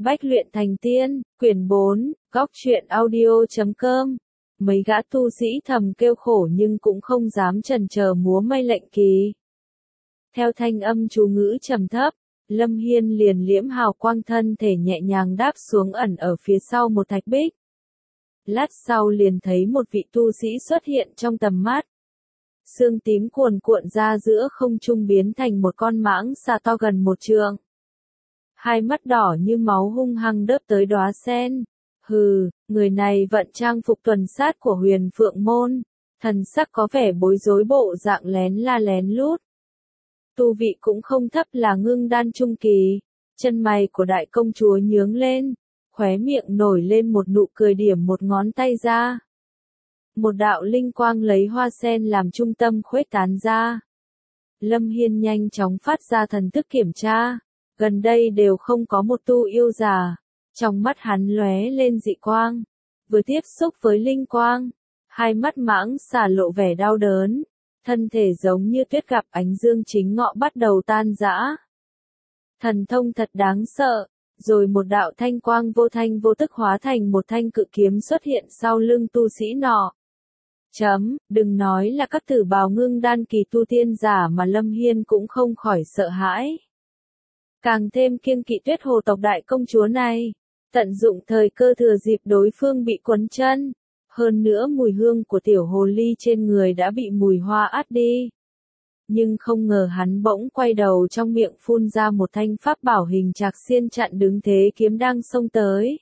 Bách luyện thành tiên, quyển 4, góc truyện audio.com. Mấy gã tu sĩ thầm kêu khổ nhưng cũng không dám chần chờ múa may lệnh kỳ. Theo thanh âm chú ngữ trầm thấp, Lâm Hiên liền liễm hào quang thân thể nhẹ nhàng đáp xuống ẩn ở phía sau một thạch bích. Lát sau liền thấy một vị tu sĩ xuất hiện trong tầm mắt. Sương tím cuồn cuộn ra giữa không trung biến thành một con mãng xà to gần 1 trượng. Hai mắt đỏ như máu hung hăng đớp tới đóa sen. Hừ, người này vận trang phục tuần sát của Huyền Phượng Môn, thần sắc có vẻ bối rối bộ dạng lén la lén lút. Tu vị cũng không thấp là ngưng đan trung kỳ, chân mày của đại công chúa nhướng lên, khóe miệng nổi lên một nụ cười điểm một ngón tay ra. Một đạo linh quang lấy hoa sen làm trung tâm khuếch tán ra. Lâm Hiên nhanh chóng phát ra thần thức kiểm tra, gần đây đều không có một tu yêu già. Trong mắt hắn lóe lên dị quang, vừa tiếp xúc với linh quang, hai mắt mãng xà lộ vẻ đau đớn, thân thể giống như tuyết gặp ánh dương chính ngọ bắt đầu tan rã. Thần thông thật đáng sợ, rồi một đạo thanh quang vô tức hóa thành một thanh cự kiếm xuất hiện sau lưng tu sĩ nọ. Đừng nói là các tử bào ngưng đan kỳ tu tiên giả mà Lâm Hiên cũng không khỏi sợ hãi. Càng thêm kiêng kỵ Tuyết Hồ tộc đại công chúa này, tận dụng thời cơ thừa dịp đối phương bị quấn chân. Hơn nữa mùi hương của tiểu hồ ly trên người đã bị mùi hoa át đi. Nhưng không ngờ hắn bỗng quay đầu trong miệng phun ra một thanh pháp bảo hình trạc xiên chặn đứng thế kiếm đang xông tới.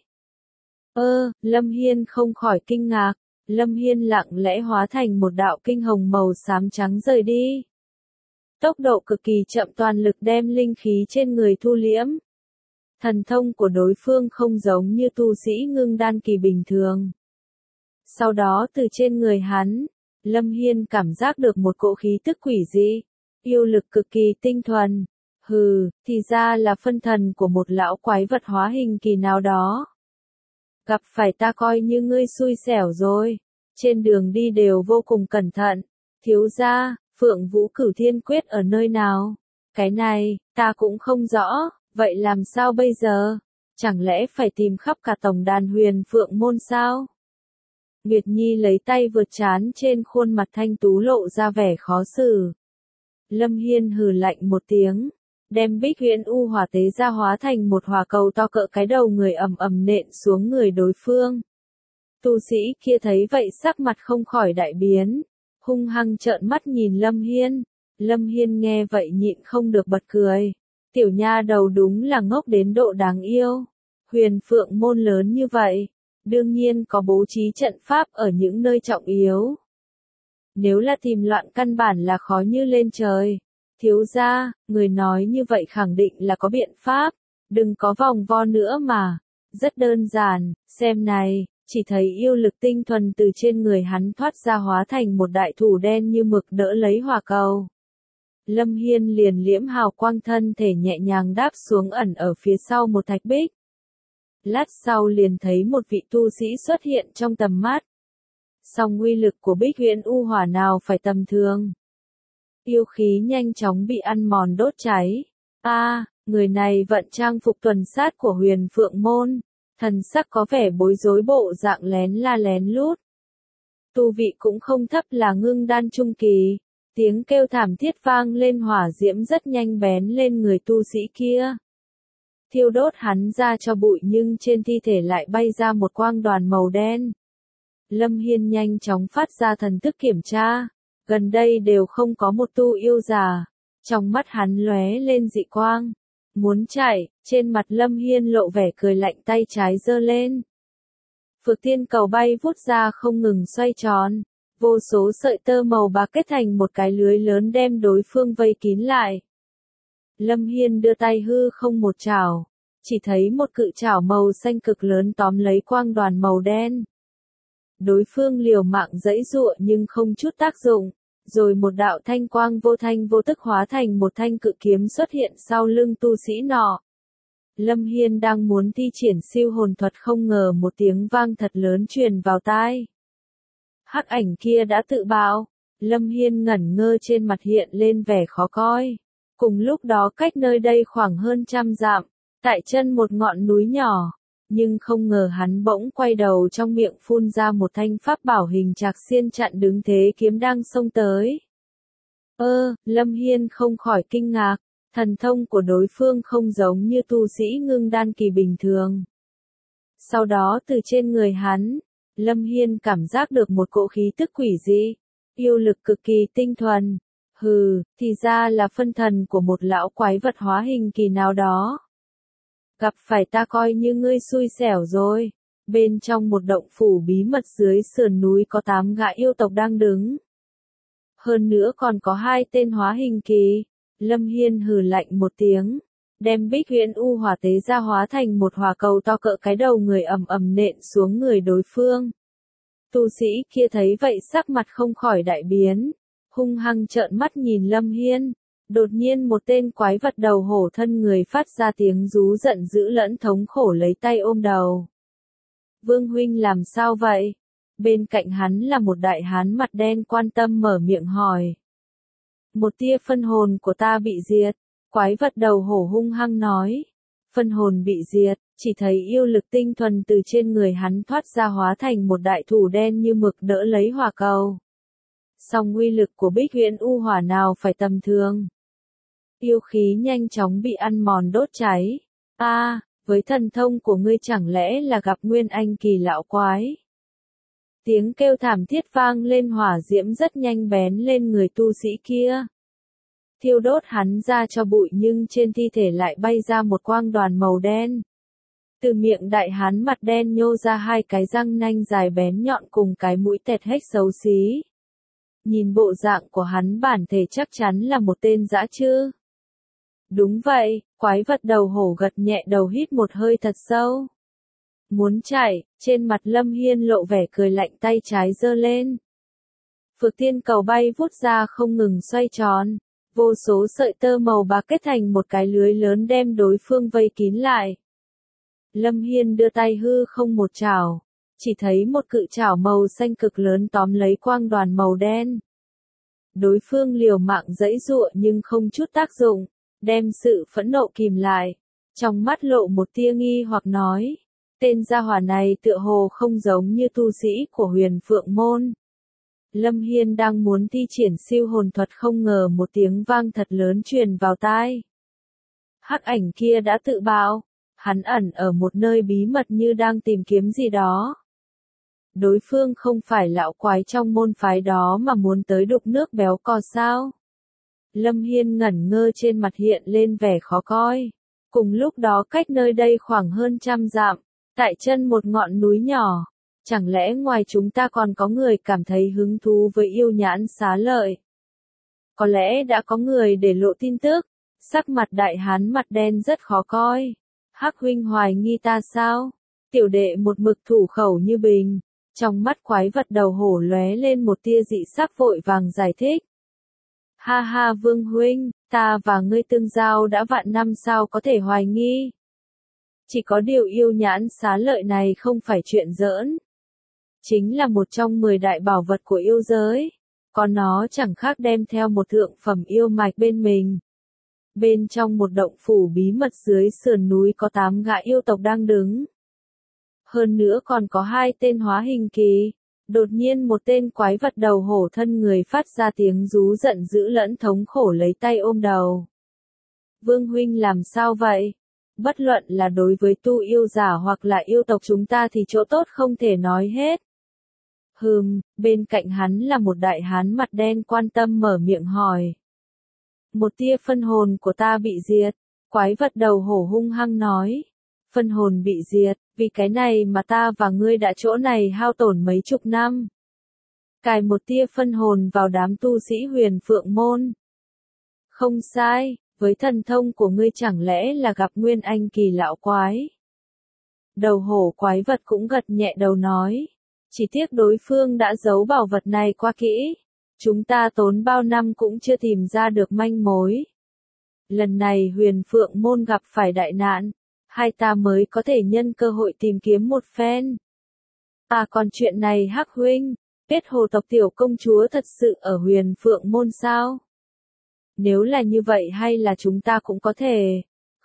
Lâm Hiên không khỏi kinh ngạc, Lâm Hiên lặng lẽ hóa thành một đạo kinh hồng màu xám trắng rời đi. Tốc độ cực kỳ chậm toàn lực đem linh khí trên người thu liễm. Thần thông của đối phương không giống như tu sĩ ngưng đan kỳ bình thường. Sau đó từ trên người hắn, Lâm Hiên cảm giác được một cỗ khí tức quỷ dị, yêu lực cực kỳ tinh thuần. Hừ, thì ra là phân thần của một lão quái vật hóa hình kỳ nào đó. Gặp phải ta coi như ngươi xui xẻo rồi, trên đường đi đều vô cùng cẩn thận. Thiếu gia, Phượng Vũ Cửu Thiên Quyết ở nơi nào? Cái này, ta cũng không rõ, vậy làm sao bây giờ? Chẳng lẽ phải tìm khắp cả tổng đàn Huyền Phượng Môn sao? Nguyệt Nhi lấy tay vượt trán trên khuôn mặt thanh tú lộ ra vẻ khó xử. Lâm Hiên hừ lạnh một tiếng, đem Bích Huyễn U hỏa tế ra hóa thành một hỏa cầu to cỡ cái đầu người ầm ầm nện xuống người đối phương. Tu sĩ kia thấy vậy sắc mặt không khỏi đại biến, hung hăng trợn mắt nhìn Lâm Hiên. Lâm Hiên nghe vậy nhịn không được bật cười. Tiểu nha đầu đúng là ngốc đến độ đáng yêu. Huyền Phượng Môn lớn như vậy, đương nhiên có bố trí trận pháp ở những nơi trọng yếu. Nếu là tìm loạn căn bản là khó như lên trời. Thiếu gia, người nói như vậy khẳng định là có biện pháp, đừng có vòng vo nữa mà. Rất đơn giản, xem này, chỉ thấy yêu lực tinh thuần từ trên người hắn thoát ra hóa thành một đại thủ đen như mực đỡ lấy hỏa cầu. Lâm Hiên liền liễm hào quang thân thể nhẹ nhàng đáp xuống ẩn ở phía sau một thạch bích. Lát sau liền thấy một vị tu sĩ xuất hiện trong tầm mắt. Song uy lực của Bích Huyễn U hỏa nào phải tầm thường. Yêu khí nhanh chóng bị ăn mòn đốt cháy. Người này vận trang phục tuần sát của Huyền Phượng Môn, thần sắc có vẻ bối rối bộ dạng lén la lén lút. Tu vị cũng không thấp là ngưng đan trung kỳ, tiếng kêu thảm thiết vang lên hỏa diễm rất nhanh bén lên người tu sĩ kia. Thiêu đốt hắn ra cho bụi nhưng trên thi thể lại bay ra một quang đoàn màu đen. Lâm Hiên nhanh chóng phát ra thần thức kiểm tra, gần đây đều không có một tu yêu già, trong mắt hắn lóe lên dị quang. Muốn chạy, trên mặt Lâm Hiên lộ vẻ cười lạnh tay trái giơ lên. Phược tiên cầu bay vút ra không ngừng xoay tròn, vô số sợi tơ màu bạc kết thành một cái lưới lớn đem đối phương vây kín lại. Lâm Hiên đưa tay hư không một chảo, chỉ thấy một cự chảo màu xanh cực lớn tóm lấy quang đoàn màu đen. Đối phương liều mạng giãy giụa nhưng không chút tác dụng, rồi một đạo thanh quang vô tức hóa thành một thanh cự kiếm xuất hiện sau lưng tu sĩ nọ. Lâm Hiên đang muốn thi triển siêu hồn thuật không ngờ một tiếng vang thật lớn truyền vào tai. Hắc ảnh kia đã tự bạo, Lâm Hiên ngẩn ngơ trên mặt hiện lên vẻ khó coi. Cùng lúc đó cách nơi đây khoảng hơn 100 dặm, tại chân một ngọn núi nhỏ. Nhưng không ngờ hắn bỗng quay đầu, trong miệng phun ra một thanh pháp bảo hình trạc xiên chặn đứng thế kiếm đang xông tới. Lâm Hiên không khỏi kinh ngạc, thần thông của đối phương không giống như tu sĩ ngưng đan kỳ bình thường. Sau đó từ trên người hắn, Lâm Hiên cảm giác được một cỗ khí tức quỷ dị, yêu lực cực kỳ tinh thuần. Thì ra là phân thần của một lão quái vật hóa hình kỳ nào đó. Gặp phải ta coi như ngươi xui xẻo rồi. Bên trong một động phủ bí mật dưới sườn núi có 8 gã yêu tộc đang đứng. Hơn nữa còn có 2 tên hóa hình kỳ. Lâm Hiên hừ lạnh một tiếng, đem Bích Huyễn U Hỏa tế ra hóa thành một hỏa cầu to cỡ cái đầu người ầm ầm nện xuống người đối phương. Tu sĩ kia thấy vậy sắc mặt không khỏi đại biến, hung hăng trợn mắt nhìn Lâm Hiên. Đột nhiên một tên quái vật đầu hổ thân người phát ra tiếng rú giận dữ lẫn thống khổ lấy tay ôm đầu. Vương huynh làm sao vậy? Bên cạnh hắn là một đại hán mặt đen quan tâm mở miệng hỏi. Một tia phân hồn của ta bị diệt, quái vật đầu hổ hung hăng nói. Phân hồn bị diệt, chỉ thấy yêu lực tinh thuần từ trên người hắn thoát ra hóa thành một đại thủ đen như mực đỡ lấy hỏa cầu. Song uy lực của Bích Huyễn U Hỏa nào phải tầm thường. Yêu khí nhanh chóng bị ăn mòn đốt cháy. Với thần thông của ngươi chẳng lẽ là gặp nguyên anh kỳ lão quái? Tiếng kêu thảm thiết vang lên, hỏa diễm rất nhanh bén lên người tu sĩ kia. Thiêu đốt hắn ra cho bụi, nhưng trên thi thể lại bay ra một quang đoàn màu đen. Từ miệng đại hán mặt đen nhô ra 2 cái răng nanh dài bén nhọn cùng cái mũi tẹt hếch xấu xí. Nhìn bộ dạng của hắn bản thể chắc chắn là một tên dã chư. Đúng vậy, quái vật đầu hổ gật nhẹ đầu hít một hơi thật sâu. Muốn chạy, trên mặt Lâm Hiên lộ vẻ cười lạnh, tay trái giơ lên. Phược tiên cầu bay vút ra không ngừng xoay tròn. Vô số sợi tơ màu bạc kết thành một cái lưới lớn đem đối phương vây kín lại. Lâm Hiên đưa tay hư không một chảo, chỉ thấy một cự chảo màu xanh cực lớn tóm lấy quang đoàn màu đen. Đối phương liều mạng giãy giụa nhưng không chút tác dụng, đem sự phẫn nộ kìm lại. Trong mắt lộ một tia nghi hoặc nói, tên gia hỏa này tựa hồ không giống như tu sĩ của Huyền Phượng Môn. Lâm Hiên đang muốn thi triển siêu hồn thuật, không ngờ một tiếng vang thật lớn truyền vào tai. Hắc ảnh kia đã tự bạo, hắn ẩn ở một nơi bí mật như đang tìm kiếm gì đó. Đối phương không phải lão quái trong môn phái đó mà muốn tới đục nước béo cò sao? Lâm Hiên ngẩn ngơ, trên mặt hiện lên vẻ khó coi. Cùng lúc đó cách nơi đây khoảng hơn 100 dặm, tại chân một ngọn núi nhỏ. Chẳng lẽ ngoài chúng ta còn có người cảm thấy hứng thú với yêu nhãn xá lợi? Có lẽ đã có người để lộ tin tức. Sắc mặt đại hán mặt đen rất khó coi. Hắc huynh hoài nghi ta sao? Tiểu đệ một mực thủ khẩu như bình. Trong mắt quái vật đầu hổ lóe lên một tia dị sắc, vội vàng giải thích. Ha ha Vương huynh, ta và ngươi tương giao đã vạn năm, sao có thể hoài nghi? Chỉ có điều yêu nhãn xá lợi này không phải chuyện giỡn. Chính là một trong 10 đại bảo vật của yêu giới. Có nó chẳng khác đem theo một thượng phẩm yêu mạch bên mình. Bên trong một động phủ bí mật dưới sườn núi có 8 gã yêu tộc đang đứng. Hơn nữa còn có 2 tên hóa hình kỳ. Đột nhiên một tên quái vật đầu hổ thân người phát ra tiếng rú giận dữ lẫn thống khổ lấy tay ôm đầu. Vương huynh làm sao vậy? Bất luận là đối với tu yêu giả hoặc là yêu tộc chúng ta thì chỗ tốt không thể nói hết. Bên cạnh hắn là một đại hán mặt đen quan tâm mở miệng hỏi. Một tia phân hồn của ta bị diệt, quái vật đầu hổ hung hăng nói. Phân hồn bị diệt, vì cái này mà ta và ngươi đã chỗ này hao tổn mấy chục năm. Cài một tia phân hồn vào đám tu sĩ Huyền Phượng Môn. Không sai, với thần thông của ngươi chẳng lẽ là gặp nguyên anh kỳ lão quái? Đầu hổ quái vật cũng gật nhẹ đầu nói. Chỉ tiếc đối phương đã giấu bảo vật này quá kỹ. Chúng ta tốn bao năm cũng chưa tìm ra được manh mối. Lần này Huyền Phượng Môn gặp phải đại nạn. Hai ta mới có thể nhân cơ hội tìm kiếm một phen. Còn chuyện này Hắc huynh, kết hồ tộc tiểu công chúa thật sự ở Huyền Phượng Môn sao? Nếu là như vậy hay là chúng ta cũng có thể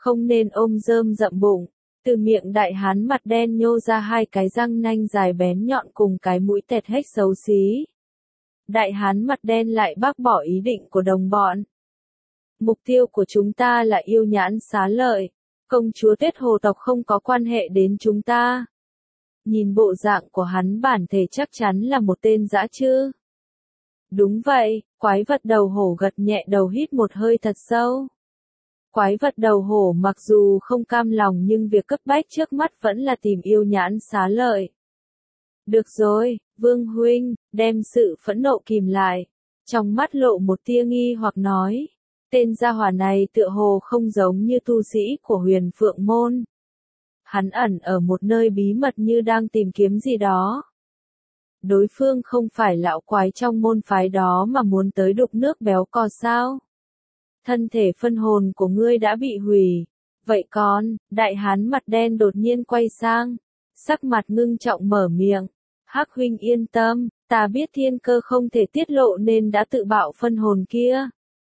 không nên ôm rơm rậm bụng. Từ miệng đại hán mặt đen nhô ra hai cái răng nanh dài bén nhọn cùng cái mũi tẹt hếch xấu xí. Đại hán mặt đen lại bác bỏ ý định của đồng bọn. Mục tiêu của chúng ta là yêu nhãn xá lợi. Công chúa Tuyết Hồ tộc không có quan hệ đến chúng ta. Nhìn bộ dạng của hắn bản thể chắc chắn là một tên dã chứ. Đúng vậy, quái vật đầu hổ gật nhẹ đầu hít một hơi thật sâu. Quái vật đầu hổ mặc dù không cam lòng nhưng việc cấp bách trước mắt vẫn là tìm yêu nhãn xá lợi. Được rồi, Vương huynh, đem sự phẫn nộ kìm lại. Trong mắt lộ một tia nghi hoặc nói. Tên gia hỏa này tựa hồ không giống như tu sĩ của Huyền Phượng Môn. Hắn ẩn ở một nơi bí mật như đang tìm kiếm gì đó. Đối phương không phải lão quái trong môn phái đó mà muốn tới đục nước béo cò sao? Thân thể phân hồn của ngươi đã bị hủy. Vậy còn, đại hán mặt đen đột nhiên quay sang. Sắc mặt ngưng trọng mở miệng. Hắc huynh yên tâm, ta biết thiên cơ không thể tiết lộ nên đã tự bạo phân hồn kia.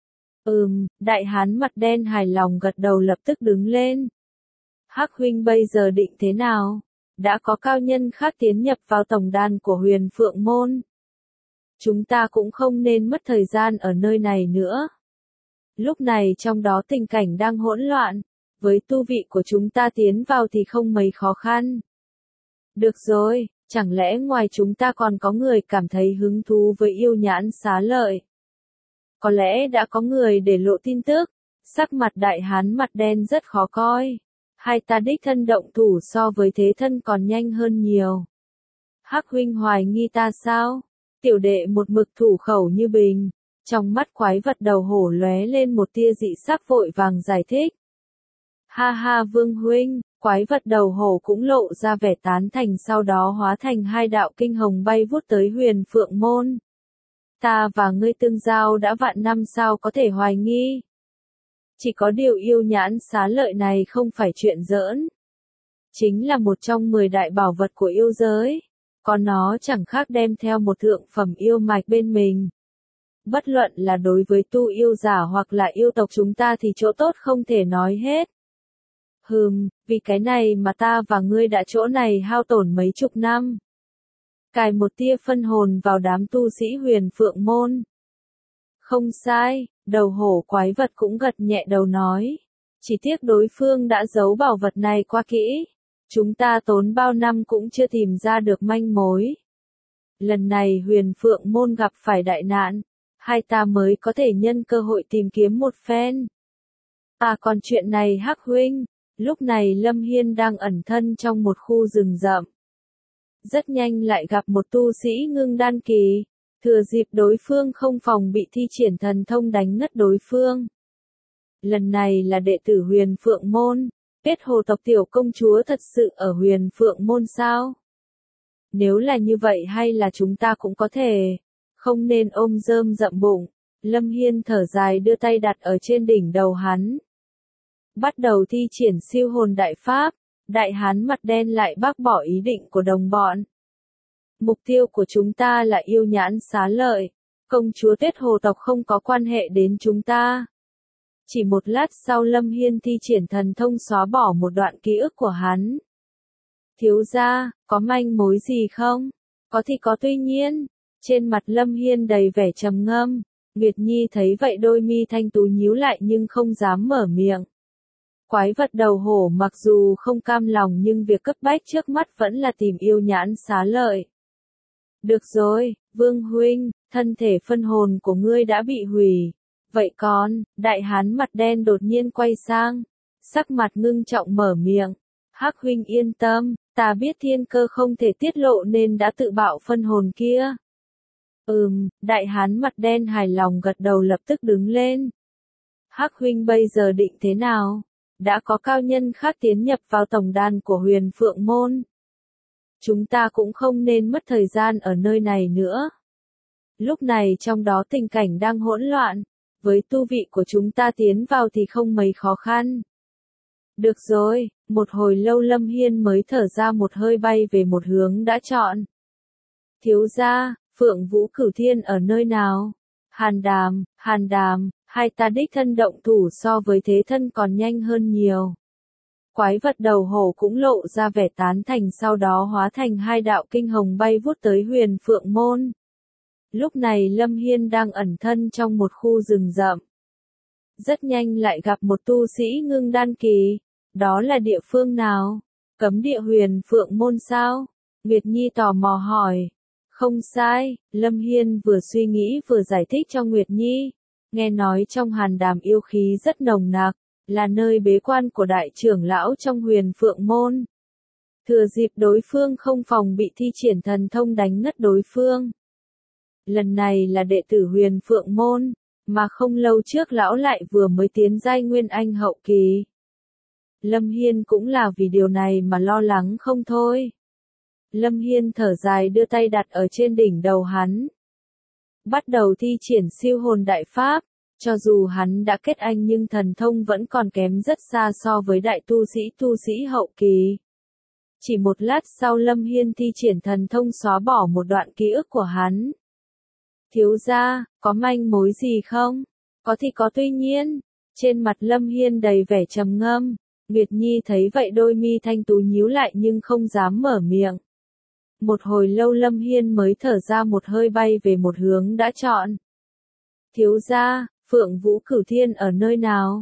Đại hán mặt đen hài lòng gật đầu lập tức đứng lên. Hắc huynh bây giờ định thế nào? Đã có cao nhân khác tiến nhập vào tổng đàn của Huyền Phượng Môn. Chúng ta cũng không nên mất thời gian ở nơi này nữa. Lúc này trong đó tình cảnh đang hỗn loạn. Với tu vị của chúng ta tiến vào thì không mấy khó khăn. Được rồi, chẳng lẽ ngoài chúng ta còn có người cảm thấy hứng thú với yêu nhãn xá lợi? Có lẽ đã có người để lộ tin tức. Sắc mặt đại hán mặt đen rất khó coi. Hai ta đích thân động thủ so với thế thân còn nhanh hơn nhiều. Hắc huynh hoài nghi ta sao? Tiểu đệ một mực thủ khẩu như bình. Trong mắt quái vật đầu hổ lóe lên một tia dị sắc vội vàng giải thích. Ha ha Vương huynh, quái vật đầu hổ cũng lộ ra vẻ tán thành sau đó hóa thành hai đạo kinh hồng bay vút tới Huyền Phượng Môn. Ta và ngươi tương giao đã vạn năm sao có thể hoài nghi. Chỉ có điều yêu nhãn xá lợi này không phải chuyện giỡn. Chính là một trong 10 đại bảo vật của yêu giới. Có nó chẳng khác đem theo một thượng phẩm yêu mạch bên mình. Bất luận là đối với tu yêu giả hoặc là yêu tộc chúng ta thì chỗ tốt không thể nói hết. Vì cái này mà ta và ngươi đã chỗ này hao tổn mấy chục năm. Cài một tia phân hồn vào đám tu sĩ Huyền Phượng Môn. Không sai, đầu hổ quái vật cũng gật nhẹ đầu nói. Chỉ tiếc đối phương đã giấu bảo vật này quá kỹ. Chúng ta tốn bao năm cũng chưa tìm ra được manh mối. Lần này Huyền Phượng Môn gặp phải đại nạn. Hai ta mới có thể nhân cơ hội tìm kiếm một phen. Còn chuyện này Hắc huynh. Lúc này Lâm Hiên đang ẩn thân trong một khu rừng rậm. Rất nhanh lại gặp một tu sĩ ngưng đan kỳ. Thừa dịp đối phương không phòng bị thi triển thần thông đánh ngất đối phương. Lần này là đệ tử Huyền Phượng Môn. Tuyết Hồ tộc tiểu công chúa thật sự ở Huyền Phượng Môn sao? Nếu là như vậy hay là chúng ta cũng có thể. Không nên ôm rơm rậm bụng. Lâm Hiên thở dài đưa tay đặt ở trên đỉnh đầu hắn. Bắt đầu thi triển siêu hồn đại pháp. Đại hán mặt đen lại bác bỏ ý định của đồng bọn. Mục tiêu của chúng ta là yêu nhãn xá lợi. Công chúa Tuyết Hồ tộc không có quan hệ đến chúng ta. Chỉ một lát sau Lâm Hiên thi triển thần thông xóa bỏ một đoạn ký ức của hắn. Thiếu gia, có manh mối gì không? Có thì có tuy nhiên. Trên mặt Lâm Hiên đầy vẻ trầm ngâm. Nguyệt Nhi thấy vậy đôi mi thanh tú nhíu lại nhưng không dám mở miệng. Quái vật đầu hổ mặc dù không cam lòng nhưng việc cấp bách trước mắt vẫn là tìm yêu nhãn xá lợi. Được rồi, Vương huynh, thân thể phân hồn của ngươi đã bị hủy. Vậy còn, đại hán mặt đen đột nhiên quay sang. Sắc mặt ngưng trọng mở miệng. Hắc huynh yên tâm, ta biết thiên cơ không thể tiết lộ nên đã tự bạo phân hồn kia. Đại hán mặt đen hài lòng gật đầu lập tức đứng lên. Hắc huynh bây giờ định thế nào? Đã có cao nhân khác tiến nhập vào tổng đàn của Huyền Phượng Môn. Chúng ta cũng không nên mất thời gian ở nơi này nữa. Lúc này trong đó tình cảnh đang hỗn loạn. Với tu vị của chúng ta tiến vào thì không mấy khó khăn. Được rồi, một hồi lâu Lâm Hiên mới thở ra một hơi bay về một hướng đã chọn. Thiếu gia, Phượng Vũ Cửu Thiên ở nơi nào? Hàn Đàm, Hai ta đích thân động thủ so với thế thân còn nhanh hơn nhiều. Quái vật đầu hổ cũng lộ ra vẻ tán thành, sau đó hóa thành hai đạo kinh hồng bay vút tới Huyền Phượng Môn. Lúc này Lâm Hiên đang ẩn thân trong một khu rừng rậm. Rất nhanh lại gặp một tu sĩ ngưng đan kỳ. Đó là địa phương nào? Cấm địa Huyền Phượng Môn sao? Nguyệt Nhi tò mò hỏi. Không sai, Lâm Hiên vừa suy nghĩ vừa giải thích cho Nguyệt Nhi. Nghe nói trong Hàn Đàm yêu khí rất nồng nặc, là nơi bế quan của đại trưởng lão trong Huyền Phượng Môn. Thừa dịp đối phương không phòng bị thi triển thần thông đánh ngất đối phương. Lần này là đệ tử Huyền Phượng Môn, mà không lâu trước lão lại vừa mới tiến giai Nguyên Anh hậu kỳ. Lâm Hiên cũng là vì điều này mà lo lắng không thôi. Lâm Hiên thở dài đưa tay đặt ở trên đỉnh đầu hắn. Bắt đầu thi triển siêu hồn đại pháp, cho dù hắn đã kết anh nhưng thần thông vẫn còn kém rất xa so với đại tu sĩ hậu kỳ. Chỉ một lát sau Lâm Hiên thi triển thần thông xóa bỏ một đoạn ký ức của hắn. Thiếu gia, có manh mối gì không? Có thì có, tuy nhiên. Trên mặt Lâm Hiên đầy vẻ trầm ngâm. Nguyệt Nhi thấy vậy đôi mi thanh tú nhíu lại nhưng không dám mở miệng. Một hồi lâu Lâm Hiên mới thở ra một hơi bay về một hướng đã chọn. Thiếu gia, Phượng Vũ Cửu Thiên ở nơi nào?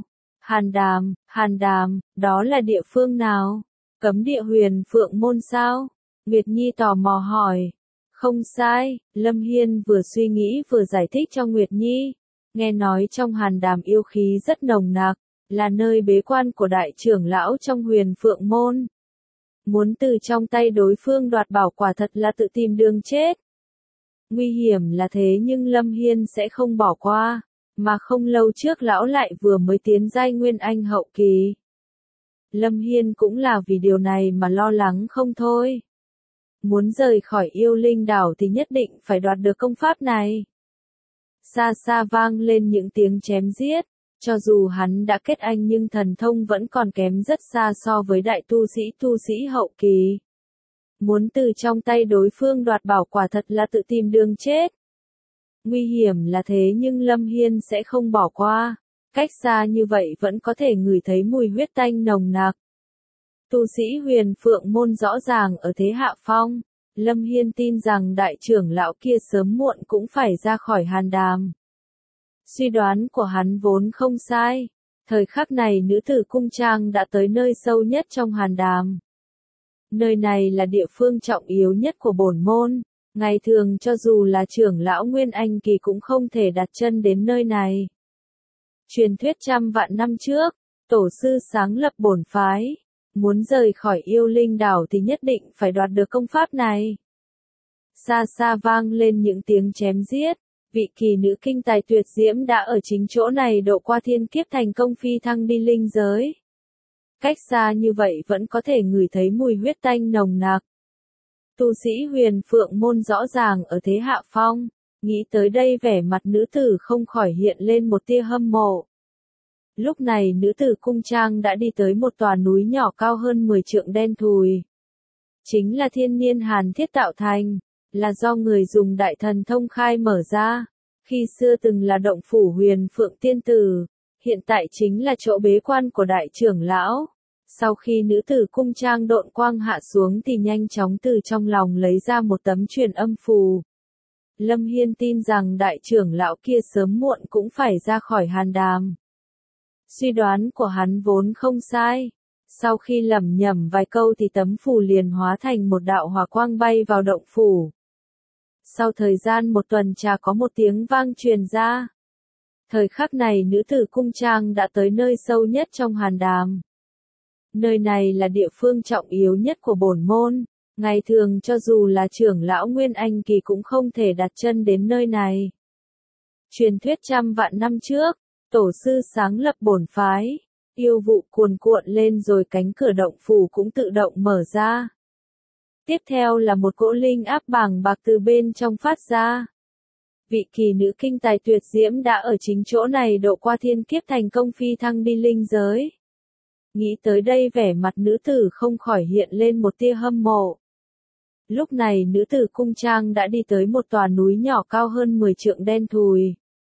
Hàn Đàm, đó là địa phương nào? Cấm địa Huyền Phượng Môn sao? Nguyệt Nhi tò mò hỏi. Không sai, Lâm Hiên vừa suy nghĩ vừa giải thích cho Nguyệt Nhi. Nghe nói trong Hàn Đàm yêu khí rất nồng nặc, là nơi bế quan của đại trưởng lão trong Huyền Phượng Môn. Muốn từ trong tay đối phương đoạt bảo quả thật là tự tìm đường chết. Nguy hiểm là thế nhưng Lâm Hiên sẽ không bỏ qua, mà không lâu trước lão lại vừa mới tiến giai Nguyên Anh hậu kỳ. Lâm Hiên cũng là vì điều này mà lo lắng không thôi. Muốn rời khỏi Yêu Linh đảo thì nhất định phải đoạt được công pháp này. Xa xa vang lên những tiếng chém giết. Cho dù hắn đã kết anh nhưng thần thông vẫn còn kém rất xa so với đại tu sĩ hậu kỳ. Muốn từ trong tay đối phương đoạt bảo quả thật là tự tìm đường chết. Nguy hiểm là thế nhưng Lâm Hiên sẽ không bỏ qua. Cách xa như vậy vẫn có thể ngửi thấy mùi huyết tanh nồng nặc. Tu sĩ Huyền Phượng Môn rõ ràng ở thế hạ phong. Lâm Hiên tin rằng đại trưởng lão kia sớm muộn cũng phải ra khỏi Hàn Đàm. Suy đoán của hắn vốn không sai. Thời khắc này nữ tử cung trang đã tới nơi sâu nhất trong Hàn Đàm. Nơi này là địa phương trọng yếu nhất của bổn môn. Ngày thường cho dù là trưởng lão Nguyên Anh kỳ cũng không thể đặt chân đến nơi này. Truyền thuyết trăm vạn năm trước, tổ sư sáng lập bổn phái. Muốn rời khỏi Yêu Linh đảo thì nhất định phải đoạt được công pháp này. Xa xa vang lên những tiếng chém giết. Vị kỳ nữ kinh tài tuyệt diễm đã ở chính chỗ này độ qua thiên kiếp thành công phi thăng đi linh giới. Cách xa như vậy vẫn có thể ngửi thấy mùi huyết tanh nồng nặc. Tu sĩ Huyền Phượng Môn rõ ràng ở thế hạ phong. Nghĩ tới đây vẻ mặt nữ tử không khỏi hiện lên một tia hâm mộ. Lúc này nữ tử cung trang đã đi tới một tòa núi nhỏ cao hơn 10 trượng đen thùi. Chính là thiên niên hàn thiết tạo thành. Là do người dùng đại thần thông khai mở ra. Khi xưa từng là động phủ Huyền Phượng Tiên Tử, hiện tại chính là chỗ bế quan của đại trưởng lão. Sau khi nữ tử cung trang độn quang hạ xuống thì nhanh chóng từ trong lòng lấy ra một tấm truyền âm phù. Lâm Hiên tin rằng đại trưởng lão kia sớm muộn cũng phải ra khỏi Hàn Đàm. Suy đoán của hắn vốn không sai. Sau khi lẩm nhẩm vài câu thì tấm phù liền hóa thành một đạo hỏa quang bay vào động phủ. Sau thời gian một tuần trà có một tiếng vang truyền ra. Thời khắc này nữ tử cung trang đã tới nơi sâu nhất trong Hàn Đàm. Nơi này là địa phương trọng yếu nhất của bổn môn. Ngày thường cho dù là trưởng lão Nguyên Anh kỳ cũng không thể đặt chân đến nơi này. Truyền thuyết trăm vạn năm trước, tổ sư sáng lập bổn phái. Yêu vụ cuồn cuộn lên rồi cánh cửa động phủ cũng tự động mở ra. Tiếp theo là một cỗ linh áp bàng bạc từ bên trong phát ra. Vị kỳ nữ kinh tài tuyệt diễm đã ở chính chỗ này độ qua thiên kiếp thành công phi thăng đi linh giới. Nghĩ tới đây vẻ mặt nữ tử không khỏi hiện lên một tia hâm mộ. Lúc này nữ tử cung trang đã đi tới một tòa núi nhỏ cao hơn 10 trượng đen thùi.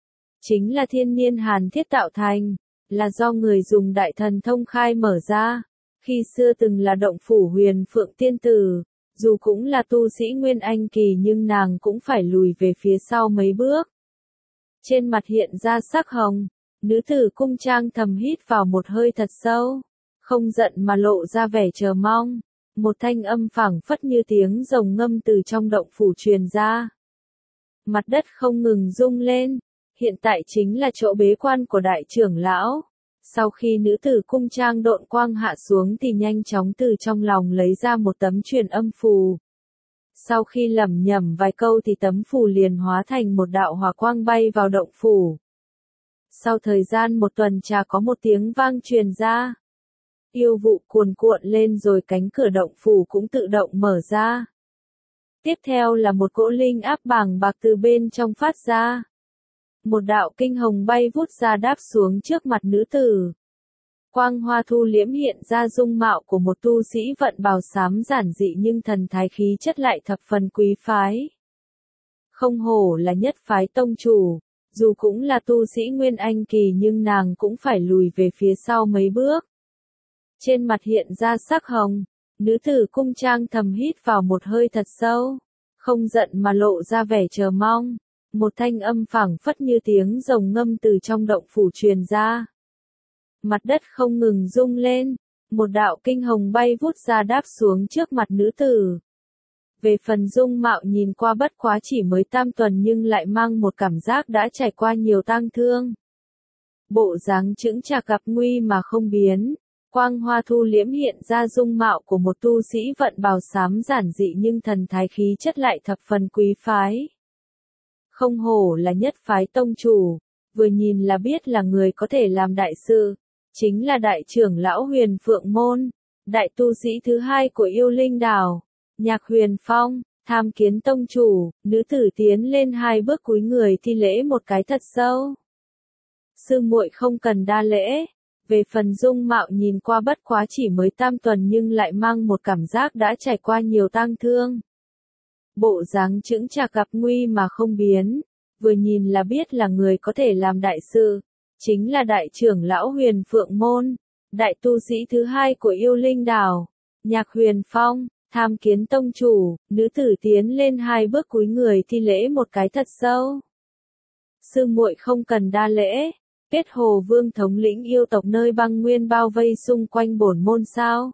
chính là thiên niên hàn thiết tạo thành, là do người dùng đại thần thông khai mở ra. Khi xưa từng là động phủ Huyền Phượng tiên tử, dù cũng là tu sĩ Nguyên Anh kỳ nhưng nàng cũng phải lùi về phía sau mấy bước. Trên mặt hiện ra sắc hồng, nữ tử cung trang thầm hít vào một hơi thật sâu, không giận mà lộ ra vẻ chờ mong. Một thanh âm phảng phất như tiếng rồng ngâm từ trong động phủ truyền ra. Mặt đất không ngừng rung lên, hiện tại chính là chỗ bế quan của đại trưởng lão. Sau khi nữ tử cung trang độn quang hạ xuống thì nhanh chóng từ trong lòng lấy ra một tấm truyền âm phù. Sau khi lẩm nhẩm vài câu thì tấm phù liền hóa thành một đạo hỏa quang bay vào động phủ. Sau thời gian một tuần trà có một tiếng vang truyền ra. Yêu vụ cuồn cuộn lên rồi cánh cửa động phủ cũng tự động mở ra. Tiếp theo là một cỗ linh áp bàng bạc từ bên trong phát ra. Một đạo kinh hồng bay vút ra đáp xuống trước mặt nữ tử. Quang hoa thu liễm hiện ra dung mạo của một tu sĩ vận bào xám giản dị nhưng thần thái khí chất lại thập phần quý phái. Không hổ là nhất phái tông chủ, dù cũng là tu sĩ Nguyên Anh kỳ nhưng nàng cũng phải lùi về phía sau mấy bước. Trên mặt hiện ra sắc hồng, nữ tử cung trang thầm hít vào một hơi thật sâu, không giận mà lộ ra vẻ chờ mong. Một thanh âm phảng phất như tiếng rồng ngâm từ trong động phủ truyền ra. Mặt đất không ngừng rung lên, một đạo kinh hồng bay vút ra đáp xuống trước mặt nữ tử. Về phần dung mạo nhìn qua bất quá chỉ mới tam tuần nhưng lại mang một cảm giác đã trải qua nhiều tang thương. Bộ dáng chững chạc gặp nguy mà không biến, quang hoa thu liễm hiện ra dung mạo của một tu sĩ vận bào xám giản dị nhưng thần thái khí chất lại thập phần quý phái. Không hổ là nhất phái tông chủ, vừa nhìn là biết là người có thể làm đại sự, chính là đại trưởng lão Huyền Phượng Môn, đại tu sĩ thứ hai của Yêu Linh Đảo, Nhạc Huyền Phong. Tham kiến tông chủ, nữ tử tiến lên hai bước cúi người thi lễ một cái thật sâu. Sư muội không cần đa lễ, về phần dung mạo nhìn qua bất quá chỉ mới tam tuần nhưng lại mang một cảm giác đã trải qua nhiều tang thương. Bộ dáng chững chạc gặp nguy mà không biến, vừa nhìn là biết là người có thể làm đại sự, chính là đại trưởng lão Huyền Phượng Môn, đại tu sĩ thứ hai của Yêu Linh Đảo, Nhạc Huyền Phong. Tham kiến tông chủ, nữ tử tiến lên hai bước cúi người thi lễ một cái thật sâu. Sư muội không cần đa lễ, Kết Hồ Vương thống lĩnh yêu tộc nơi băng nguyên bao vây xung quanh bổn môn sao?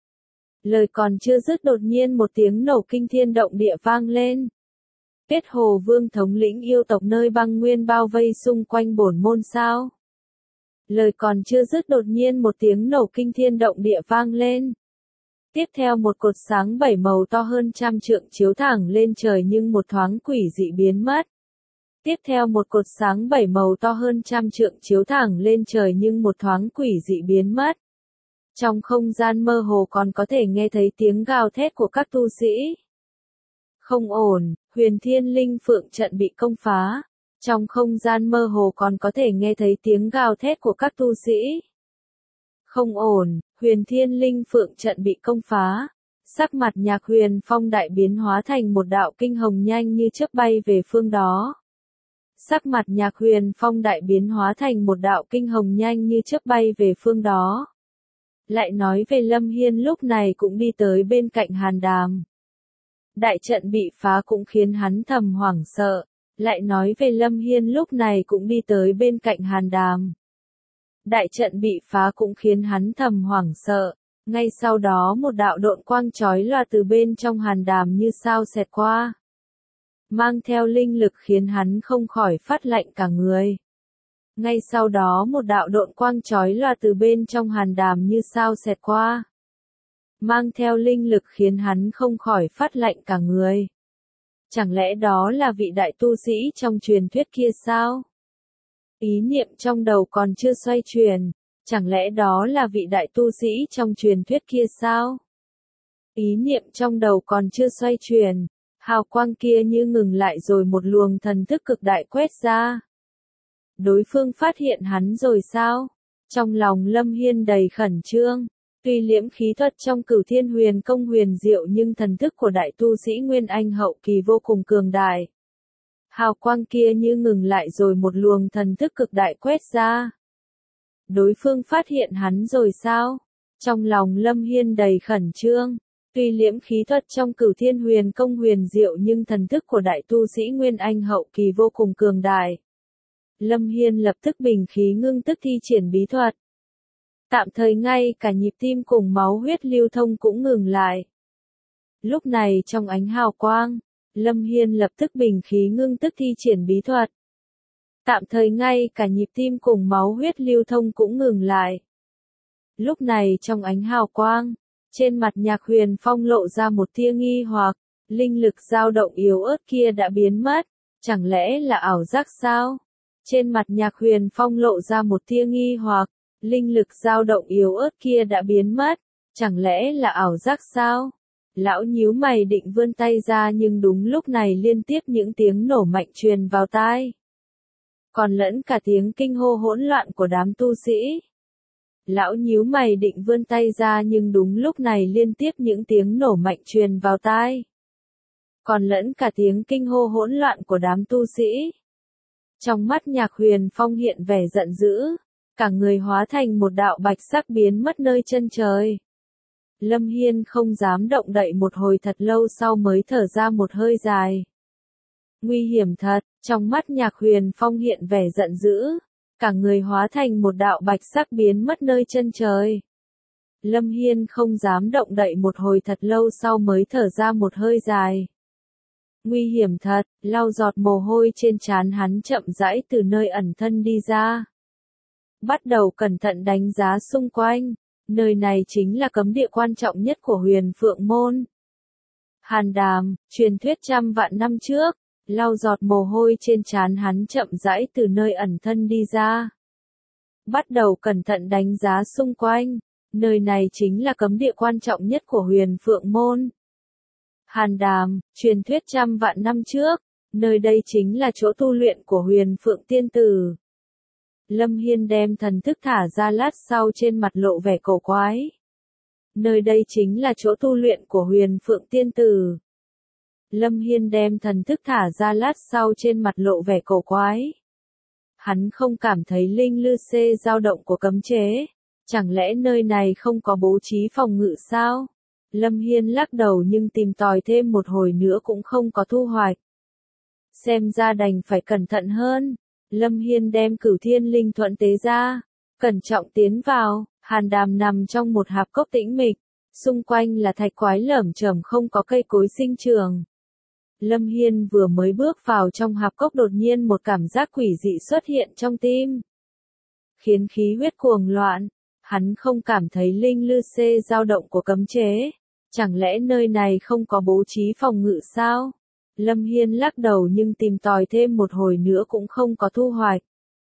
Lời còn chưa dứt đột nhiên một tiếng nổ kinh thiên động địa vang lên. Kết Hồ Vương thống lĩnh yêu tộc nơi băng nguyên bao vây xung quanh bổn môn sao? Lời còn chưa dứt đột nhiên một tiếng nổ kinh thiên động địa vang lên. Tiếp theo một cột sáng bảy màu to hơn trăm trượng chiếu thẳng lên trời nhưng một thoáng quỷ dị biến mất. Tiếp theo một cột sáng bảy màu to hơn trăm trượng chiếu thẳng lên trời nhưng một thoáng quỷ dị biến mất. Trong không gian mơ hồ còn có thể nghe thấy tiếng gào thét của các tu sĩ. Không ổn, Huyền Thiên Linh Phượng trận bị công phá. Trong không gian mơ hồ còn có thể nghe thấy tiếng gào thét của các tu sĩ. Không ổn, Huyền Thiên Linh Phượng trận bị công phá. Sắc mặt Nhạc Huyền Phong đại biến hóa thành một đạo kinh hồng nhanh như chớp bay về phương đó. Sắc mặt Nhạc Huyền Phong đại biến hóa thành một đạo kinh hồng nhanh như chớp bay về phương đó. Lại nói về Lâm Hiên lúc này cũng đi tới bên cạnh Hàn Đàm. Đại trận bị phá cũng khiến hắn thầm hoảng sợ. Lại nói về Lâm Hiên lúc này cũng đi tới bên cạnh Hàn Đàm. Đại trận bị phá cũng khiến hắn thầm hoảng sợ. Ngay sau đó một đạo độn quang chói lòa từ bên trong Hàn Đàm như sao xẹt qua. Mang theo linh lực khiến hắn không khỏi phát lạnh cả người. Ngay sau đó một đạo độn quang chói lòa từ bên trong Hàn Đàm như sao xẹt qua. Mang theo linh lực khiến hắn không khỏi phát lạnh cả người. Chẳng lẽ đó là vị đại tu sĩ trong truyền thuyết kia sao? Ý niệm trong đầu còn chưa xoay chuyển. Chẳng lẽ đó là vị đại tu sĩ trong truyền thuyết kia sao? Ý niệm trong đầu còn chưa xoay chuyển. Hào quang kia như ngừng lại rồi một luồng thần thức cực đại quét ra. Đối phương phát hiện hắn rồi sao? Trong lòng Lâm Hiên đầy khẩn trương. Tuy liễm khí thuật trong Cửu Thiên Huyền Công huyền diệu nhưng thần thức của đại tu sĩ Nguyên Anh hậu kỳ vô cùng cường đại. Hào quang kia như ngừng lại rồi một luồng thần thức cực đại quét ra. Đối phương phát hiện hắn rồi sao? Trong lòng Lâm Hiên đầy khẩn trương. Tuy liễm khí thuật trong Cửu Thiên Huyền Công huyền diệu nhưng thần thức của đại tu sĩ Nguyên Anh hậu kỳ vô cùng cường đại. Lâm Hiên lập tức bình khí ngưng tức thi triển bí thuật. Tạm thời ngay cả nhịp tim cùng máu huyết lưu thông cũng ngừng lại. Lúc này trong ánh hào quang, Lâm Hiên lập tức bình khí ngưng tức thi triển bí thuật. Tạm thời ngay cả nhịp tim cùng máu huyết lưu thông cũng ngừng lại. Lúc này trong ánh hào quang, trên mặt Nhạc Huyền Phong lộ ra một tia nghi hoặc, linh lực dao động yếu ớt kia đã biến mất, chẳng lẽ là ảo giác sao? Trên mặt Nhạc Huyền Phong lộ ra một tia nghi hoặc, linh lực dao động yếu ớt kia đã biến mất, chẳng lẽ là ảo giác sao? Lão nhíu mày định vươn tay ra nhưng đúng lúc này liên tiếp những tiếng nổ mạnh truyền vào tai. Còn lẫn cả tiếng kinh hô hỗn loạn của đám tu sĩ. Lão nhíu mày định vươn tay ra nhưng đúng lúc này liên tiếp những tiếng nổ mạnh truyền vào tai. Còn lẫn cả tiếng kinh hô hỗn loạn của đám tu sĩ. Trong mắt Nhạc Huyền Phong hiện vẻ giận dữ, cả người hóa thành một đạo bạch sắc biến mất nơi chân trời. Lâm Hiên không dám động đậy một hồi thật lâu sau mới thở ra một hơi dài. Nguy hiểm thật, trong mắt Nhạc Huyền Phong hiện vẻ giận dữ, cả người hóa thành một đạo bạch sắc biến mất nơi chân trời. Lâm Hiên không dám động đậy một hồi thật lâu sau mới thở ra một hơi dài. Nguy hiểm thật, lau giọt mồ hôi trên trán hắn chậm rãi từ nơi ẩn thân đi ra. Bắt đầu cẩn thận đánh giá xung quanh, nơi này chính là cấm địa quan trọng nhất của Huyền Phượng Môn. Hàn Đàm, truyền thuyết trăm vạn năm trước, lau giọt mồ hôi trên trán hắn chậm rãi từ nơi ẩn thân đi ra. Bắt đầu cẩn thận đánh giá xung quanh, nơi này chính là cấm địa quan trọng nhất của Huyền Phượng Môn. Hàn Đàm, truyền thuyết trăm vạn năm trước, nơi đây chính là chỗ tu luyện của Huyền Phượng Tiên Tử. Lâm Hiên đem thần thức thả ra lát sau trên mặt lộ vẻ cổ quái. Nơi đây chính là chỗ tu luyện của Huyền Phượng Tiên Tử. Lâm Hiên đem thần thức thả ra lát sau trên mặt lộ vẻ cổ quái. Hắn không cảm thấy linh lư xê dao động của cấm chế. Chẳng lẽ nơi này không có bố trí phòng ngự sao? Lâm Hiên lắc đầu nhưng tìm tòi thêm một hồi nữa cũng không có thu hoạch. Xem ra đành phải cẩn thận hơn. Lâm Hiên đem Cửu Thiên Linh Thuẫn tế ra, cẩn trọng tiến vào. Hàn Đàm nằm trong một hạp cốc tĩnh mịch, xung quanh là thạch quái lởm chởm không có cây cối sinh trường. Lâm Hiên vừa mới bước vào trong hạp cốc đột nhiên một cảm giác quỷ dị xuất hiện trong tim, khiến khí huyết cuồng loạn. Hắn không cảm thấy linh lư xê dao động của cấm chế. Chẳng lẽ nơi này không có bố trí phòng ngự sao? Lâm Hiên lắc đầu nhưng tìm tòi thêm một hồi nữa cũng không có thu hoạch.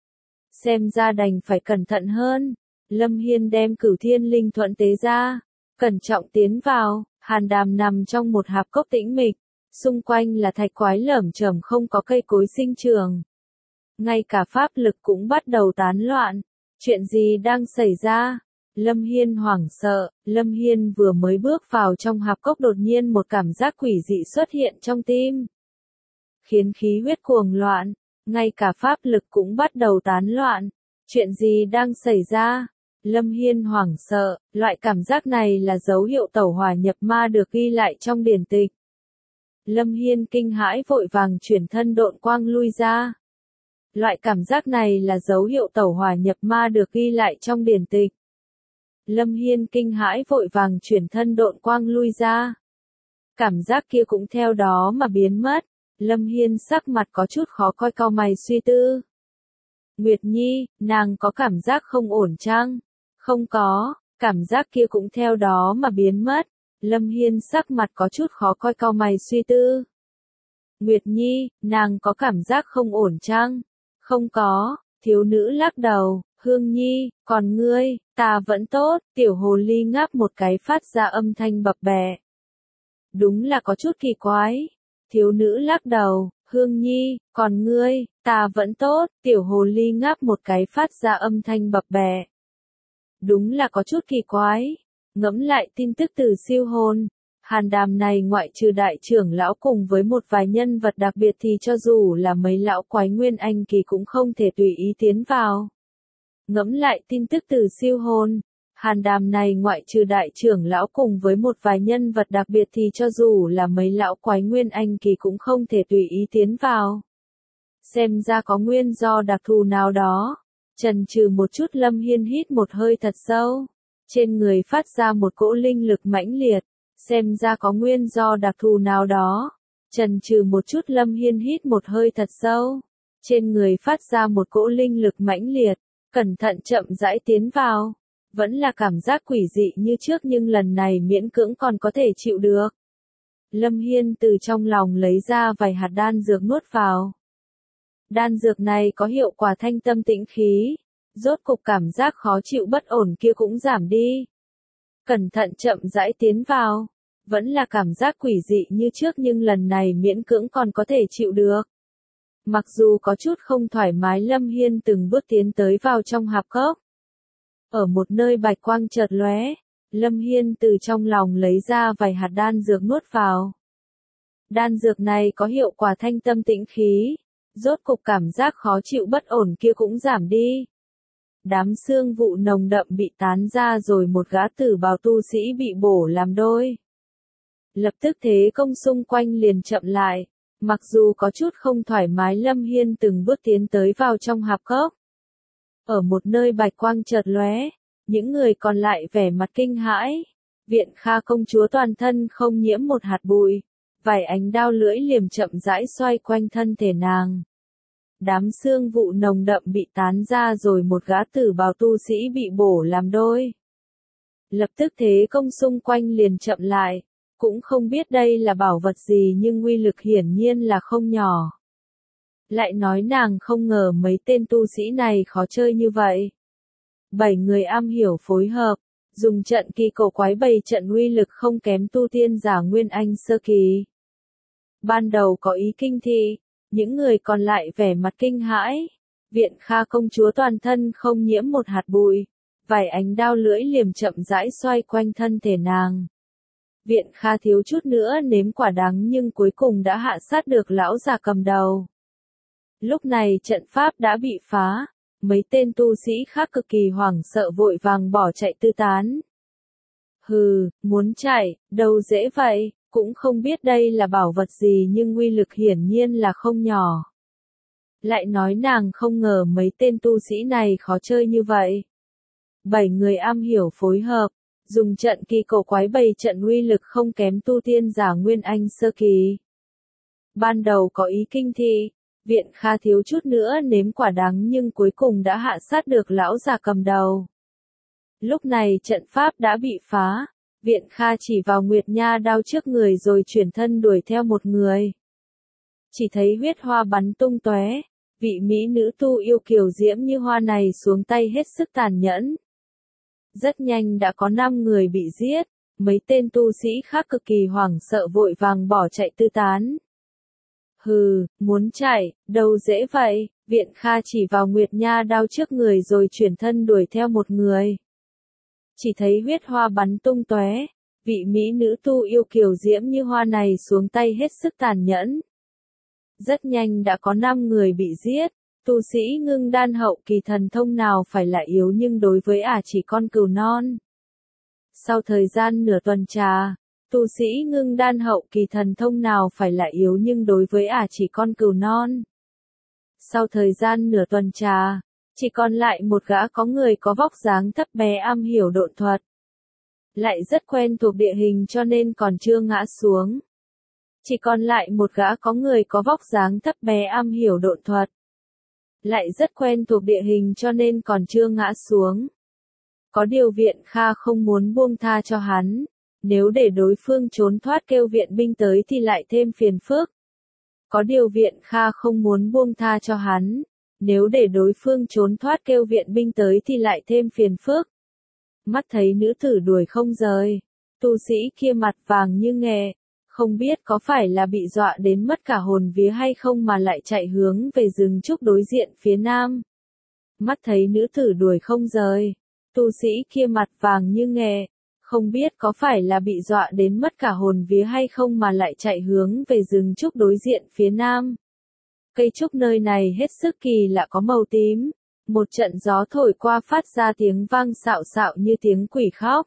Xem ra đành phải cẩn thận hơn. Lâm Hiên đem Cửu Thiên Linh Thuẫn tế ra, cẩn trọng tiến vào. Hàn Đàm nằm trong một hạp cốc tĩnh mịch, xung quanh là thạch quái lởm chởm không có cây cối sinh trường. Ngay cả pháp lực cũng bắt đầu tán loạn. Chuyện gì đang xảy ra? Lâm Hiên hoảng sợ. Lâm Hiên vừa mới bước vào trong hạp cốc đột nhiên một cảm giác quỷ dị xuất hiện trong tim, khiến khí huyết cuồng loạn. Ngay cả pháp lực cũng bắt đầu tán loạn. Chuyện gì đang xảy ra? Lâm Hiên hoảng sợ. Loại cảm giác này là dấu hiệu tẩu hỏa nhập ma được ghi lại trong điển tịch. Lâm Hiên kinh hãi vội vàng chuyển thân độn quang lui ra. Loại cảm giác này là dấu hiệu tẩu hỏa nhập ma được ghi lại trong điển tịch. Lâm Hiên kinh hãi vội vàng chuyển thân độn quang lui ra. Cảm giác kia cũng theo đó mà biến mất. Lâm Hiên sắc mặt có chút khó coi, cau mày suy tư. Nguyệt Nhi, nàng có cảm giác không ổn chăng? Không có, cảm giác kia cũng theo đó mà biến mất. Lâm Hiên sắc mặt có chút khó coi, cau mày suy tư. Nguyệt Nhi, nàng có cảm giác không ổn chăng? Không có, thiếu nữ lắc đầu. Hương Nhi, còn ngươi, ta vẫn tốt. Tiểu hồ ly ngáp một cái phát ra âm thanh bập bẹ. Đúng là có chút kỳ quái. Thiếu nữ lắc đầu. Hương Nhi, còn ngươi, ta vẫn tốt. Tiểu hồ ly ngáp một cái phát ra âm thanh bập bẹ. Đúng là có chút kỳ quái. Ngẫm lại tin tức từ siêu hồn. Hàn đàm này ngoại trừ đại trưởng lão cùng với một vài nhân vật đặc biệt thì cho dù là mấy lão quái Nguyên Anh kỳ cũng không thể tùy ý tiến vào. Ngẫm lại tin tức từ siêu hồn. Hàn đàm này ngoại trừ đại trưởng lão cùng với một vài nhân vật đặc biệt thì cho dù là mấy lão quái Nguyên Anh kỳ cũng không thể tùy ý tiến vào. Xem ra có nguyên do đặc thù nào đó. Chần chừ một chút Lâm Hiên hít một hơi thật sâu. Trên người phát ra một cỗ linh lực mãnh liệt. Xem ra có nguyên do đặc thù nào đó. Chần chừ một chút Lâm Hiên hít một hơi thật sâu. Trên người phát ra một cỗ linh lực mãnh liệt. Cẩn thận chậm rãi tiến vào. Vẫn là cảm giác quỷ dị như trước nhưng lần này miễn cưỡng còn có thể chịu được. Lâm Hiên từ trong lòng lấy ra vài hạt đan dược nuốt vào. Đan dược này có hiệu quả thanh tâm tĩnh khí. Rốt cục cảm giác khó chịu bất ổn kia cũng giảm đi. Cẩn thận chậm rãi tiến vào. Vẫn là cảm giác quỷ dị như trước nhưng lần này miễn cưỡng còn có thể chịu được. Mặc dù có chút không thoải mái Lâm Hiên từng bước tiến tới vào trong hạp cốc. Ở một nơi bạch quang chợt lóe, Lâm Hiên từ trong lòng lấy ra vài hạt đan dược nuốt vào. Đan dược này có hiệu quả thanh tâm tĩnh khí. Rốt cục cảm giác khó chịu bất ổn kia cũng giảm đi. Đám xương vụ nồng đậm bị tán ra rồi một gã tử bào tu sĩ bị bổ làm đôi. Lập tức thế công xung quanh liền chậm lại. Mặc dù có chút không thoải mái Lâm Hiên từng bước tiến tới vào trong hạp cốc. Ở một nơi bạch quang chợt lóe, những người còn lại vẻ mặt kinh hãi. Viện Kha công chúa toàn thân không nhiễm một hạt bụi. Vài ánh đao lưỡi liềm chậm rãi xoay quanh thân thể nàng. Đám xương vụ nồng đậm bị tán ra rồi một gã tử bào tu sĩ bị bổ làm đôi. Lập tức thế công xung quanh liền chậm lại. Cũng không biết đây là bảo vật gì nhưng uy lực hiển nhiên là không nhỏ. Lại nói nàng không ngờ mấy tên tu sĩ này khó chơi như vậy. 7 người am hiểu phối hợp, dùng trận kỳ cổ quái bày trận uy lực không kém tu tiên giả Nguyên Anh sơ kỳ. Ban đầu có ý kinh thị, những người còn lại vẻ mặt kinh hãi. Viện Kha công chúa toàn thân không nhiễm một hạt bụi, vài ánh đao lưỡi liềm chậm rãi xoay quanh thân thể nàng. Viện Kha thiếu chút nữa nếm quả đắng nhưng cuối cùng đã hạ sát được lão già cầm đầu. Lúc này trận pháp đã bị phá, mấy tên tu sĩ khác cực kỳ hoảng sợ vội vàng bỏ chạy tứ tán. Hừ, muốn chạy, đâu dễ vậy, cũng không biết đây là bảo vật gì nhưng uy lực hiển nhiên là không nhỏ. Lại nói nàng không ngờ mấy tên tu sĩ này khó chơi như vậy. 7 người am hiểu phối hợp, dùng trận kỳ cổ quái bày trận uy lực không kém tu tiên giả Nguyên Anh sơ kỳ. Ban đầu có ý kinh thị, Viện Kha thiếu chút nữa nếm quả đắng nhưng cuối cùng đã hạ sát được lão già cầm đầu. Lúc này trận pháp đã bị phá, Viện Kha chỉ vào Nguyệt Nha đao trước người rồi chuyển thân đuổi theo một người. Chỉ thấy huyết hoa bắn tung tóe, vị mỹ nữ tu yêu kiều diễm như hoa này xuống tay hết sức tàn nhẫn. Rất nhanh đã có 5 người bị giết, mấy tên tu sĩ khác cực kỳ hoảng sợ vội vàng bỏ chạy tứ tán. Hừ, muốn chạy, đâu dễ vậy, Viện Kha chỉ vào Nguyệt Nha đao trước người rồi chuyển thân đuổi theo một người. Chỉ thấy huyết hoa bắn tung tóe, vị mỹ nữ tu yêu kiều diễm như hoa này xuống tay hết sức tàn nhẫn. Rất nhanh đã có 5 người bị giết, tu sĩ ngưng đan hậu kỳ thần thông nào phải là yếu nhưng đối với chỉ con cừu non. Sau thời gian nửa tuần trà, tu sĩ ngưng đan hậu kỳ thần thông nào phải là yếu nhưng đối với chỉ con cừu non. Sau thời gian nửa tuần trà, chỉ còn lại một gã có người có vóc dáng thấp bé am hiểu độn thuật. Lại rất quen thuộc địa hình cho nên còn chưa ngã xuống. Chỉ còn lại một gã có người có vóc dáng thấp bé am hiểu độn thuật. Lại rất quen thuộc địa hình cho nên còn chưa ngã xuống. Có điều Viện Kha không muốn buông tha cho hắn. Nếu để đối phương trốn thoát kêu viện binh tới thì lại thêm phiền phức. Có điều Viện Kha không muốn buông tha cho hắn. Nếu để đối phương trốn thoát kêu viện binh tới thì lại thêm phiền phức. Mắt thấy nữ tử đuổi không rời. Tu sĩ kia mặt vàng như nghệ. Không biết có phải là bị dọa đến mất cả hồn vía hay không mà lại chạy hướng về rừng trúc đối diện phía nam. Mắt thấy nữ tử đuổi không rời. Tu sĩ kia mặt vàng như nghệ. Không biết có phải là bị dọa đến mất cả hồn vía hay không mà lại chạy hướng về rừng trúc đối diện phía nam. Cây trúc nơi này hết sức kỳ lạ có màu tím. Một trận gió thổi qua phát ra tiếng vang xạo xạo như tiếng quỷ khóc.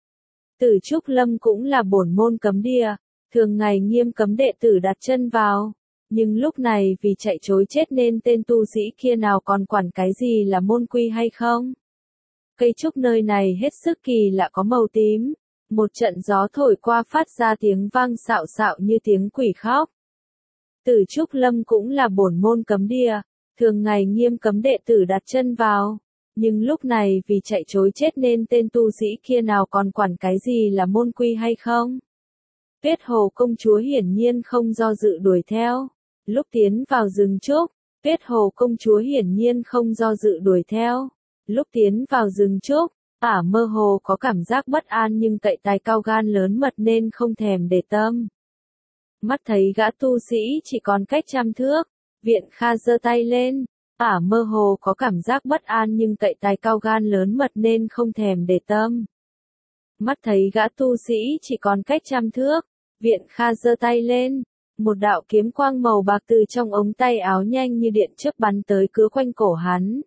Tử Trúc Lâm cũng là bổn môn cấm địa, thường ngày nghiêm cấm đệ tử đặt chân vào. Nhưng lúc này vì chạy trối chết nên tên tu sĩ kia nào còn quản cái gì là môn quy hay không. Cây trúc nơi này hết sức kỳ lạ có màu tím. Một trận gió thổi qua phát ra tiếng vang xạo xạo như tiếng quỷ khóc. Tử Trúc Lâm cũng là bổn môn cấm địa, thường ngày nghiêm cấm đệ tử đặt chân vào. Nhưng lúc này vì chạy trối chết nên tên tu sĩ kia nào còn quản cái gì là môn quy hay không. Tuyết Hồ công chúa hiển nhiên không do dự đuổi theo. Lúc tiến vào rừng trúc, Tuyết Hồ công chúa hiển nhiên không do dự đuổi theo. Lúc tiến vào rừng trúc, ả mơ hồ có cảm giác bất an nhưng cậy tài cao gan lớn mật nên không thèm để tâm. Mắt thấy gã tu sĩ chỉ còn cách 100 thước, Viện Kha giơ tay lên, ả mơ hồ có cảm giác bất an nhưng cậy tài cao gan lớn mật nên không thèm để tâm. Mắt thấy gã tu sĩ chỉ còn cách 100 thước, Viện Kha giơ tay lên, một đạo kiếm quang màu bạc từ trong ống tay áo nhanh như điện chớp bắn tới cứa quanh cổ hắn.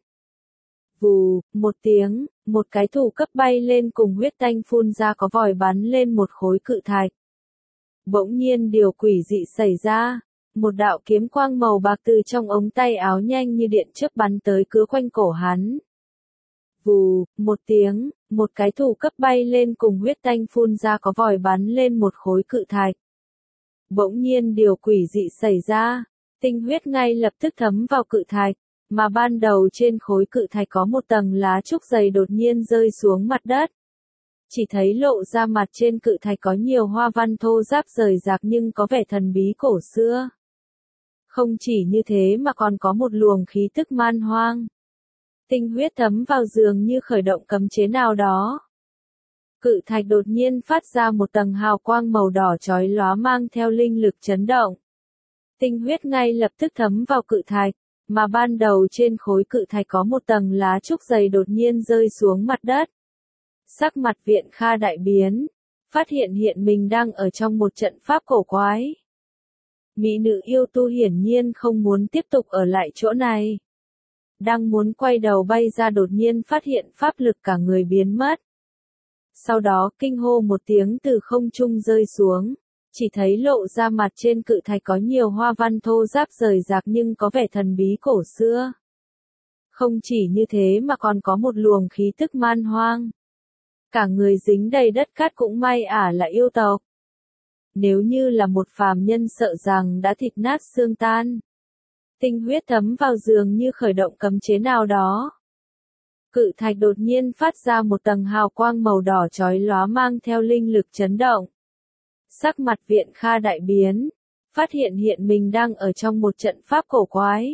Vù, một tiếng, một cái thủ cấp bay lên cùng huyết tanh phun ra có vòi bắn lên một khối cự thạch. Bỗng nhiên điều quỷ dị xảy ra, một đạo kiếm quang màu bạc từ trong ống tay áo nhanh như điện chớp bắn tới cứa quanh cổ hắn. Vù, một tiếng, một cái thủ cấp bay lên cùng huyết tanh phun ra có vòi bắn lên một khối cự thạch. Bỗng nhiên điều quỷ dị xảy ra, tinh huyết ngay lập tức thấm vào cự thạch, mà ban đầu trên khối cự thạch có một tầng lá trúc dày đột nhiên rơi xuống mặt đất. Chỉ thấy lộ ra mặt trên cự thạch có nhiều hoa văn thô ráp rời rạc nhưng có vẻ thần bí cổ xưa. Không chỉ như thế mà còn có một luồng khí tức man hoang. Tinh huyết thấm vào dường như khởi động cấm chế nào đó. Cự thạch đột nhiên phát ra một tầng hào quang màu đỏ chói lóa mang theo linh lực chấn động. Tinh huyết ngay lập tức thấm vào cự thạch, mà ban đầu trên khối cự thạch có một tầng lá trúc dày đột nhiên rơi xuống mặt đất. Sắc mặt Viện Kha đại biến, phát hiện mình đang ở trong một trận pháp cổ quái. Mỹ nữ yêu tu hiển nhiên không muốn tiếp tục ở lại chỗ này. Đang muốn quay đầu bay ra đột nhiên phát hiện pháp lực cả người biến mất. Sau đó kinh hô một tiếng từ không trung rơi xuống, chỉ thấy lộ ra mặt trên cự thạch có nhiều hoa văn thô ráp rời rạc nhưng có vẻ thần bí cổ xưa. Không chỉ như thế mà còn có một luồng khí tức man hoang. Cả người dính đầy đất cát cũng may ả là yêu tộc. Nếu như là một phàm nhân sợ rằng đã thịt nát xương tan. Tinh huyết thấm vào dường như khởi động cấm chế nào đó. Cự thạch đột nhiên phát ra một tầng hào quang màu đỏ chói lóa mang theo linh lực chấn động. Sắc mặt Viện Kha đại biến, phát hiện mình đang ở trong một trận pháp cổ quái.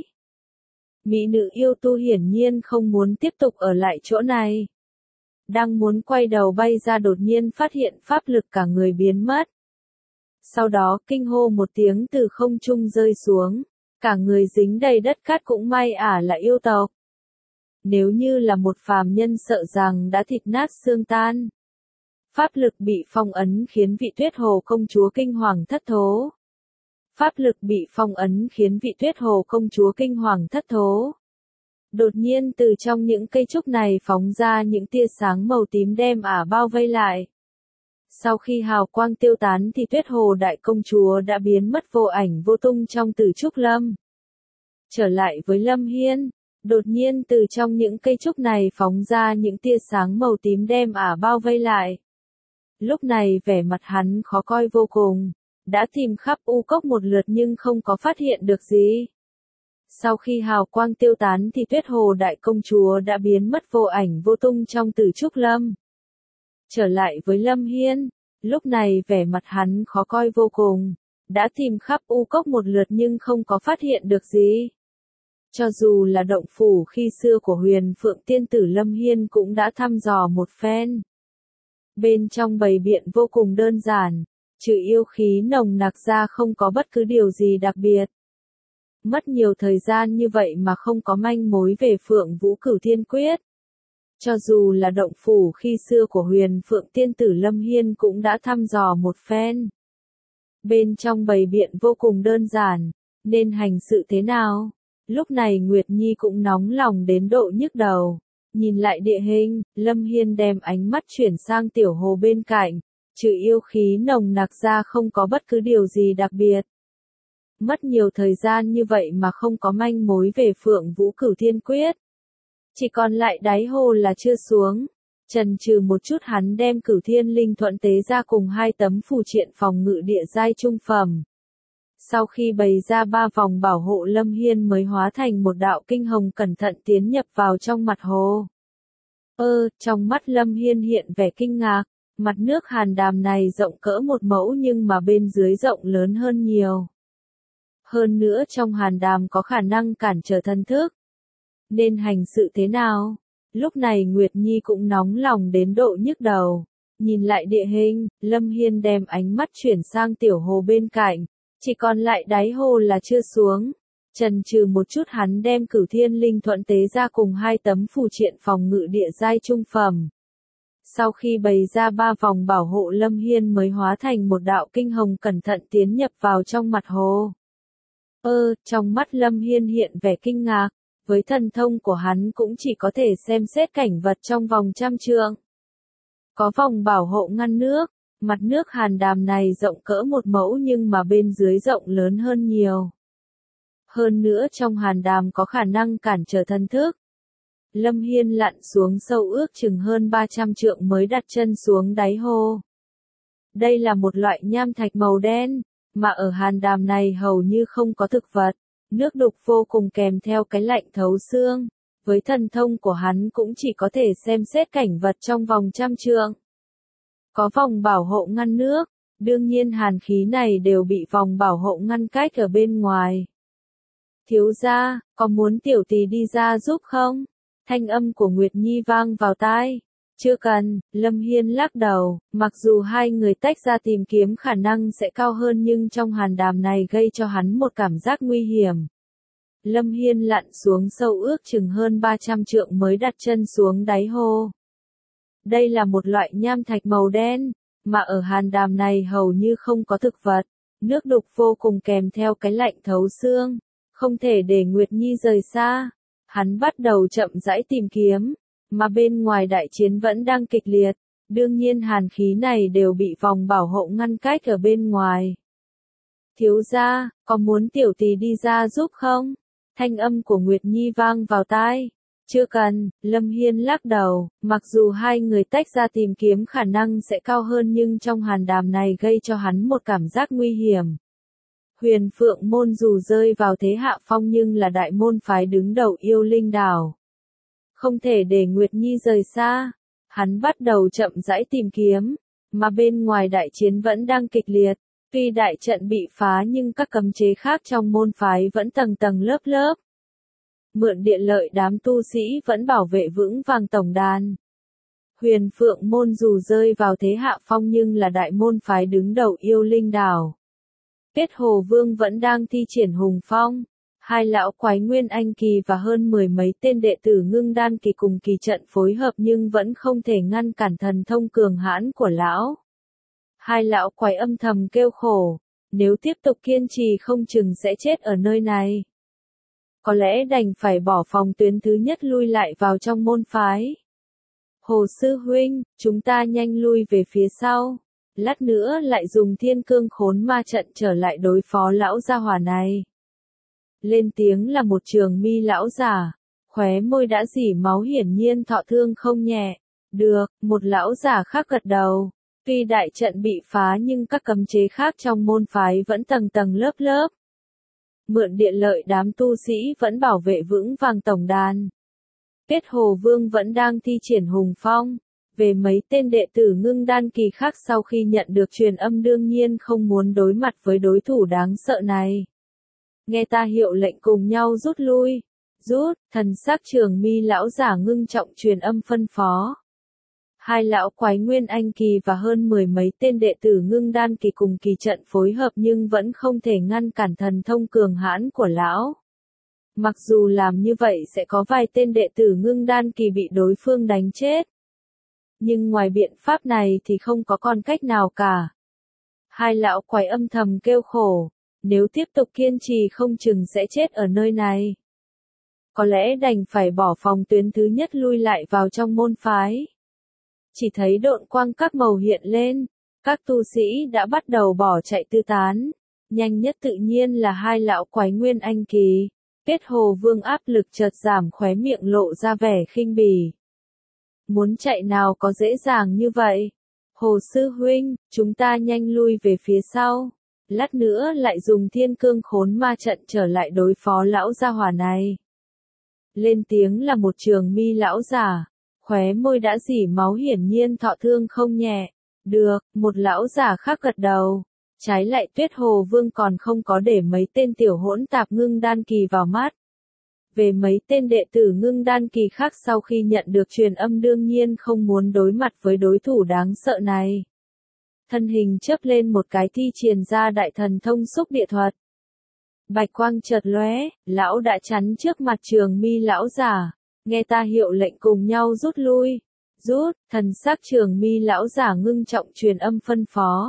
Mỹ nữ yêu tu hiển nhiên không muốn tiếp tục ở lại chỗ này. Đang muốn quay đầu bay ra đột nhiên phát hiện pháp lực cả người biến mất. Sau đó kinh hô một tiếng từ không trung rơi xuống, cả người dính đầy đất cát cũng may ả là yêu tộc. Nếu như là một phàm nhân sợ rằng đã thịt nát xương tan. Pháp lực bị phong ấn khiến vị Tuyết Hồ công chúa kinh hoàng thất thố. Pháp lực bị phong ấn khiến vị Tuyết Hồ công chúa kinh hoàng thất thố. Đột nhiên từ trong những cây trúc này phóng ra những tia sáng màu tím đem ả bao vây lại. Sau khi hào quang tiêu tán thì Tuyết Hồ đại công chúa đã biến mất vô ảnh vô tung trong Tử Trúc Lâm. Trở lại với Lâm Hiên, đột nhiên từ trong những cây trúc này phóng ra những tia sáng màu tím đem ả bao vây lại. Lúc này vẻ mặt hắn khó coi vô cùng, đã tìm khắp u cốc một lượt nhưng không có phát hiện được gì. Sau khi hào quang tiêu tán thì Tuyết Hồ đại công chúa đã biến mất vô ảnh vô tung trong Tử Trúc Lâm. Trở lại với Lâm Hiên, lúc này vẻ mặt hắn khó coi vô cùng, đã tìm khắp u cốc một lượt nhưng không có phát hiện được gì. Cho dù là động phủ khi xưa của Huyền Phượng tiên tử Lâm Hiên cũng đã thăm dò một phen. Bên trong bày biện vô cùng đơn giản, trừ yêu khí nồng nặc ra không có bất cứ điều gì đặc biệt. Mất nhiều thời gian như vậy mà không có manh mối về Phượng Vũ Cửu Thiên Quyết. Cho dù là động phủ khi xưa của Huyền Phượng tiên tử Lâm Hiên cũng đã thăm dò một phen. Bên trong bày biện vô cùng đơn giản, nên hành sự thế nào? Lúc này Nguyệt Nhi cũng nóng lòng đến độ nhức đầu. Nhìn lại địa hình, Lâm Hiên đem ánh mắt chuyển sang tiểu hồ bên cạnh, trừ yêu khí nồng nặc ra không có bất cứ điều gì đặc biệt. Mất nhiều thời gian như vậy mà không có manh mối về Phượng Vũ Cửu Thiên Quyết. Chỉ còn lại đáy hồ là chưa xuống. Chần chừ một chút hắn đem Cửu Thiên Linh Thuận tế ra cùng 2 tấm phù triện phòng ngự địa giai trung phẩm. Sau khi bày ra 3 vòng bảo hộ Lâm Hiên mới hóa thành một đạo kinh hồng cẩn thận tiến nhập vào trong mặt hồ. Trong mắt Lâm Hiên hiện vẻ kinh ngạc, mặt nước hàn đàm này rộng cỡ 1 mẫu nhưng mà bên dưới rộng lớn hơn nhiều. Hơn nữa trong hàn đàm có khả năng cản trở thần thức. Nên hành sự thế nào? Lúc này Nguyệt Nhi cũng nóng lòng đến độ nhức đầu. Nhìn lại địa hình, Lâm Hiên đem ánh mắt chuyển sang tiểu hồ bên cạnh. Chỉ còn lại đáy hồ là chưa xuống. Chần chừ một chút hắn đem Cửu Thiên Linh Thuận tế ra cùng 2 tấm phù triện phòng ngự địa giai trung phẩm. Sau khi bày ra 3 vòng bảo hộ Lâm Hiên mới hóa thành một đạo kinh hồng cẩn thận tiến nhập vào trong mặt hồ. Trong mắt Lâm Hiên hiện vẻ kinh ngạc, với thần thông của hắn cũng chỉ có thể xem xét cảnh vật trong vòng 100 trượng. Có vòng bảo hộ ngăn nước, mặt nước hàn đàm này rộng cỡ 1 mẫu nhưng mà bên dưới rộng lớn hơn nhiều. Hơn nữa trong hàn đàm có khả năng cản trở thần thức. Lâm Hiên lặn xuống sâu ước chừng hơn 300 trượng mới đặt chân xuống đáy hồ. Đây là một loại nham thạch màu đen, mà ở hàn đàm này hầu như không có thực vật, nước đục vô cùng kèm theo cái lạnh thấu xương. Với thần thông của hắn cũng chỉ có thể xem xét cảnh vật trong vòng 100 trượng. Có vòng bảo hộ ngăn nước, đương nhiên hàn khí này đều bị vòng bảo hộ ngăn cách ở bên ngoài. Thiếu gia, có muốn tiểu tỳ đi ra giúp không? Thanh âm của Nguyệt Nhi vang vào tai. Chưa cần, Lâm Hiên lắc đầu, mặc dù 2 người tách ra tìm kiếm khả năng sẽ cao hơn nhưng trong hàn đàm này gây cho hắn một cảm giác nguy hiểm. Lâm Hiên lặn xuống sâu ước chừng hơn 300 trượng mới đặt chân xuống đáy hồ. Đây là một loại nham thạch màu đen, mà ở hàn đàm này hầu như không có thực vật, nước đục vô cùng kèm theo cái lạnh thấu xương, không thể để Nguyệt Nhi rời xa. Hắn bắt đầu chậm rãi tìm kiếm, mà bên ngoài đại chiến vẫn đang kịch liệt, đương nhiên hàn khí này đều bị vòng bảo hộ ngăn cách ở bên ngoài. Thiếu gia, có muốn tiểu tỳ đi ra giúp không? Thanh âm của Nguyệt Nhi vang vào tai. Chưa cần, Lâm Hiên lắc đầu, mặc dù 2 người tách ra tìm kiếm khả năng sẽ cao hơn nhưng trong hàn đàm này gây cho hắn một cảm giác nguy hiểm. Huyền Phượng môn dù rơi vào thế hạ phong nhưng là đại môn phái đứng đầu yêu linh đảo. Không thể để Nguyệt Nhi rời xa. Hắn bắt đầu chậm rãi tìm kiếm, mà bên ngoài đại chiến vẫn đang kịch liệt. Tuy đại trận bị phá nhưng các cấm chế khác trong môn phái vẫn tầng tầng lớp lớp. Mượn địa lợi đám tu sĩ vẫn bảo vệ vững vàng tổng đàn. Huyền Phượng môn dù rơi vào thế hạ phong nhưng là đại môn phái đứng đầu yêu linh đảo. Kết Hồ Vương vẫn đang thi triển hùng phong. 2 lão quái Nguyên Anh kỳ và hơn 10 mấy tên đệ tử Ngưng Đan kỳ cùng kỳ trận phối hợp nhưng vẫn không thể ngăn cản thần thông cường hãn của lão. 2 lão quái âm thầm kêu khổ, nếu tiếp tục kiên trì không chừng sẽ chết ở nơi này. Có lẽ đành phải bỏ phòng tuyến thứ nhất lui lại vào trong môn phái. Hồ sư huynh, chúng ta nhanh lui về phía sau. Lát nữa lại dùng thiên cương khốn ma trận trở lại đối phó lão gia hỏa này. Lên tiếng là một trường mi lão giả, khóe môi đã rỉ máu hiển nhiên thọ thương không nhẹ. Được, một lão giả khác gật đầu. Tuy đại trận bị phá nhưng các cấm chế khác trong môn phái vẫn tầng tầng lớp lớp. Mượn địa lợi đám tu sĩ vẫn bảo vệ vững vàng tổng đàn. Kết Hồ Vương vẫn đang thi triển hùng phong. Về mấy tên đệ tử Ngưng Đan kỳ khác sau khi nhận được truyền âm đương nhiên không muốn đối mặt với đối thủ đáng sợ này. Nghe ta hiệu lệnh cùng nhau rút lui. Rút, thần sắc trường mi lão giả ngưng trọng truyền âm phân phó. 2 lão quái Nguyên Anh kỳ và hơn 10 mấy tên đệ tử Ngưng Đan kỳ cùng kỳ trận phối hợp nhưng vẫn không thể ngăn cản thần thông cường hãn của lão. Mặc dù làm như vậy sẽ có vài tên đệ tử Ngưng Đan Kỳ bị đối phương đánh chết. Nhưng ngoài biện pháp này thì không có con cách nào cả. Hai lão quái âm thầm kêu khổ, nếu tiếp tục kiên trì không chừng sẽ chết ở nơi này. Có lẽ đành phải bỏ phòng tuyến thứ nhất lui lại vào trong môn phái. Chỉ thấy độn quang các màu hiện lên, các tu sĩ đã bắt đầu bỏ chạy tứ tán. Nhanh nhất tự nhiên là hai lão quái Nguyên Anh Kỳ. Kết Hồ Vương áp lực chợt giảm, khóe miệng lộ ra vẻ khinh bỉ. Muốn chạy nào có dễ dàng như vậy. Hồ sư huynh, chúng ta nhanh lui về phía sau. Lát nữa lại dùng thiên cương khốn ma trận trở lại đối phó lão gia hỏa này. Lên tiếng là một trường mi lão giả. Khóe môi đã rỉ máu, hiển nhiên thọ thương không nhẹ. Được, một lão giả khác gật đầu. Trái lại Tuyết Hồ Vương còn không có để mấy tên tiểu hỗn tạp Ngưng Đan Kỳ vào mắt. Về mấy tên đệ tử Ngưng Đan Kỳ khác sau khi nhận được truyền âm đương nhiên không muốn đối mặt với đối thủ đáng sợ này. Thân hình chớp lên một cái thi triển ra đại thần thông xúc địa thuật. Bạch quang chợt lóe, lão đã chắn trước mặt trường mi lão giả. Nghe ta hiệu lệnh cùng nhau rút lui. Rút, thần sắc trường mi lão giả ngưng trọng truyền âm phân phó.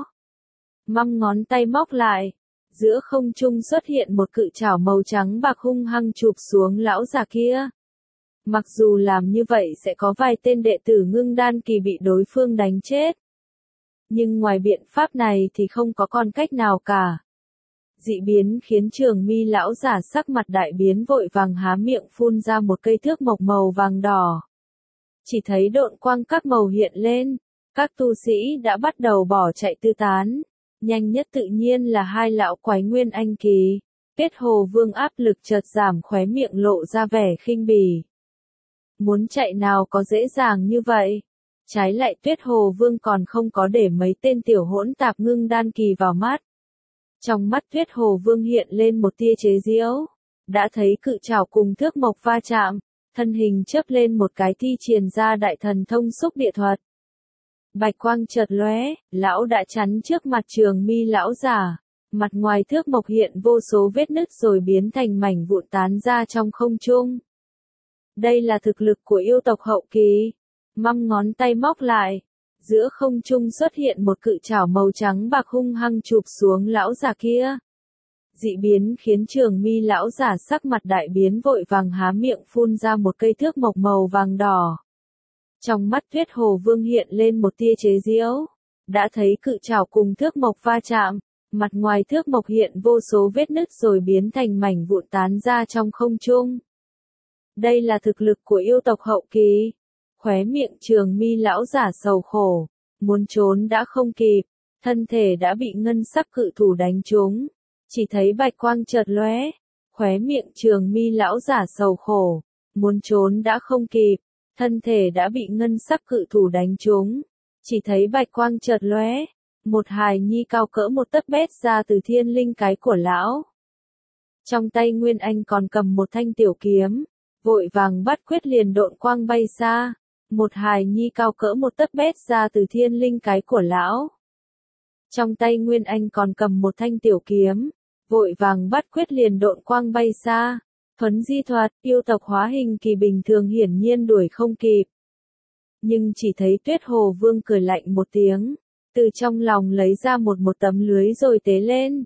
Măm ngón tay móc lại. Giữa không trung xuất hiện một cự trảo màu trắng bạc hung hăng chụp xuống lão già kia. Mặc dù làm như vậy sẽ có vài tên đệ tử Ngưng Đan Kỳ bị đối phương đánh chết. Nhưng ngoài biện pháp này thì không có con cách nào cả. Dị biến khiến trường mi lão giả sắc mặt đại biến, vội vàng há miệng phun ra một cây thước mộc màu vàng đỏ. Chỉ thấy độn quang các màu hiện lên, các tu sĩ đã bắt đầu bỏ chạy tứ tán. Nhanh nhất tự nhiên là hai lão quái Nguyên Anh Kỳ. Kết Hồ Vương áp lực chợt giảm, khóe miệng lộ ra vẻ khinh bỉ. Muốn chạy nào có dễ dàng như vậy. Trái lại Tuyết Hồ Vương còn không có để mấy tên tiểu hỗn tạp Ngưng Đan Kỳ vào mắt. Trong mắt Tuyết Hồ Vương hiện lên một tia chế giễu. Đã thấy cự trảo cùng thước mộc va chạm, thân hình chớp lên một cái thi triển ra đại thần thông xúc địa thuật. Bạch quang chợt lóe, lão đã chắn trước mặt trường mi lão giả. Mặt ngoài thước mộc hiện vô số vết nứt rồi biến thành mảnh vụn tán ra trong không trung. Đây là thực lực của yêu tộc hậu kỳ. Măm ngón tay móc lại. Giữa không trung xuất hiện một cự trảo màu trắng bạc hung hăng chụp xuống lão già kia. Dị biến khiến trường mi lão giả sắc mặt đại biến, vội vàng há miệng phun ra một cây thước mộc màu vàng đỏ. Trong mắt Tuyết Hồ Vương hiện lên một tia chế giễu. Đã thấy cự trảo cùng thước mộc va chạm, mặt ngoài thước mộc hiện vô số vết nứt rồi biến thành mảnh vụn tán ra trong không trung. Đây là thực lực của yêu tộc hậu kỳ. Khóe miệng trường mi lão giả sầu khổ, muốn trốn đã không kịp, thân thể đã bị ngân sắc cự thủ đánh trúng. Chỉ thấy bạch quang chợt lóe, khóe miệng trường mi lão giả sầu khổ, muốn trốn đã không kịp, thân thể đã bị ngân sắc cự thủ đánh trúng. Chỉ thấy bạch quang chợt lóe, một hài nhi cao cỡ một tấc bét ra từ thiên linh cái của lão. Trong tay Nguyên Anh còn cầm một thanh tiểu kiếm, vội vàng bắt quyết liền độn quang bay xa. Một hài nhi cao cỡ một tấc bét ra từ thiên linh cái của lão. Trong tay Nguyên Anh còn cầm một thanh tiểu kiếm, vội vàng bắt quyết liền độn quang bay xa. Thuấn di thuật, yêu tộc hóa hình kỳ bình thường hiển nhiên đuổi không kịp. Nhưng chỉ thấy Tuyết Hồ Vương cười lạnh một tiếng, từ trong lòng lấy ra một tấm lưới rồi tế lên.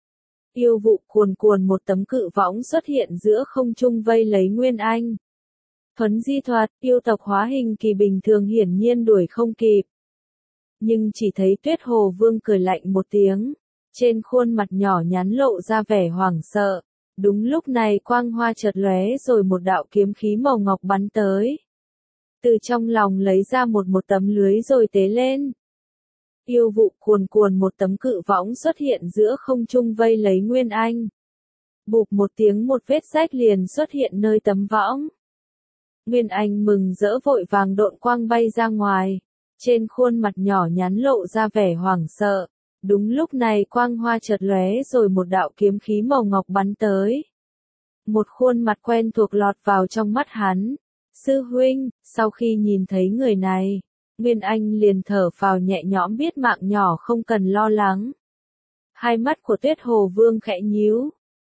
Yêu vụ cuồn cuồn, một tấm cự võng xuất hiện giữa không trung vây lấy Nguyên Anh. Thuấn di thuật, yêu tộc hóa hình kỳ bình thường hiển nhiên đuổi không kịp. Nhưng chỉ thấy Tuyết Hồ Vương cười lạnh một tiếng, trên khuôn mặt nhỏ nhắn lộ ra vẻ hoảng sợ. Đúng lúc này quang hoa chợt lóe rồi một đạo kiếm khí màu ngọc bắn tới. Từ trong lòng lấy ra một tấm lưới rồi tế lên. Yêu vụ cuồn cuồn, một tấm cự võng xuất hiện giữa không trung vây lấy Nguyên Anh. Bụp một tiếng, một vết rách liền xuất hiện nơi tấm võng. Nguyên Anh mừng rỡ vội vàng độn quang bay ra ngoài. Trên khuôn mặt nhỏ nhắn lộ ra vẻ hoảng sợ. Đúng lúc này quang hoa chợt lóe rồi một đạo kiếm khí màu ngọc bắn tới. Một khuôn mặt quen thuộc lọt vào trong mắt hắn. Sư huynh, sau khi nhìn thấy người này, Nguyên Anh liền thở phào nhẹ nhõm, biết mạng nhỏ không cần lo lắng. Hai mắt của Tuyết Hồ Vương khẽ nhíu,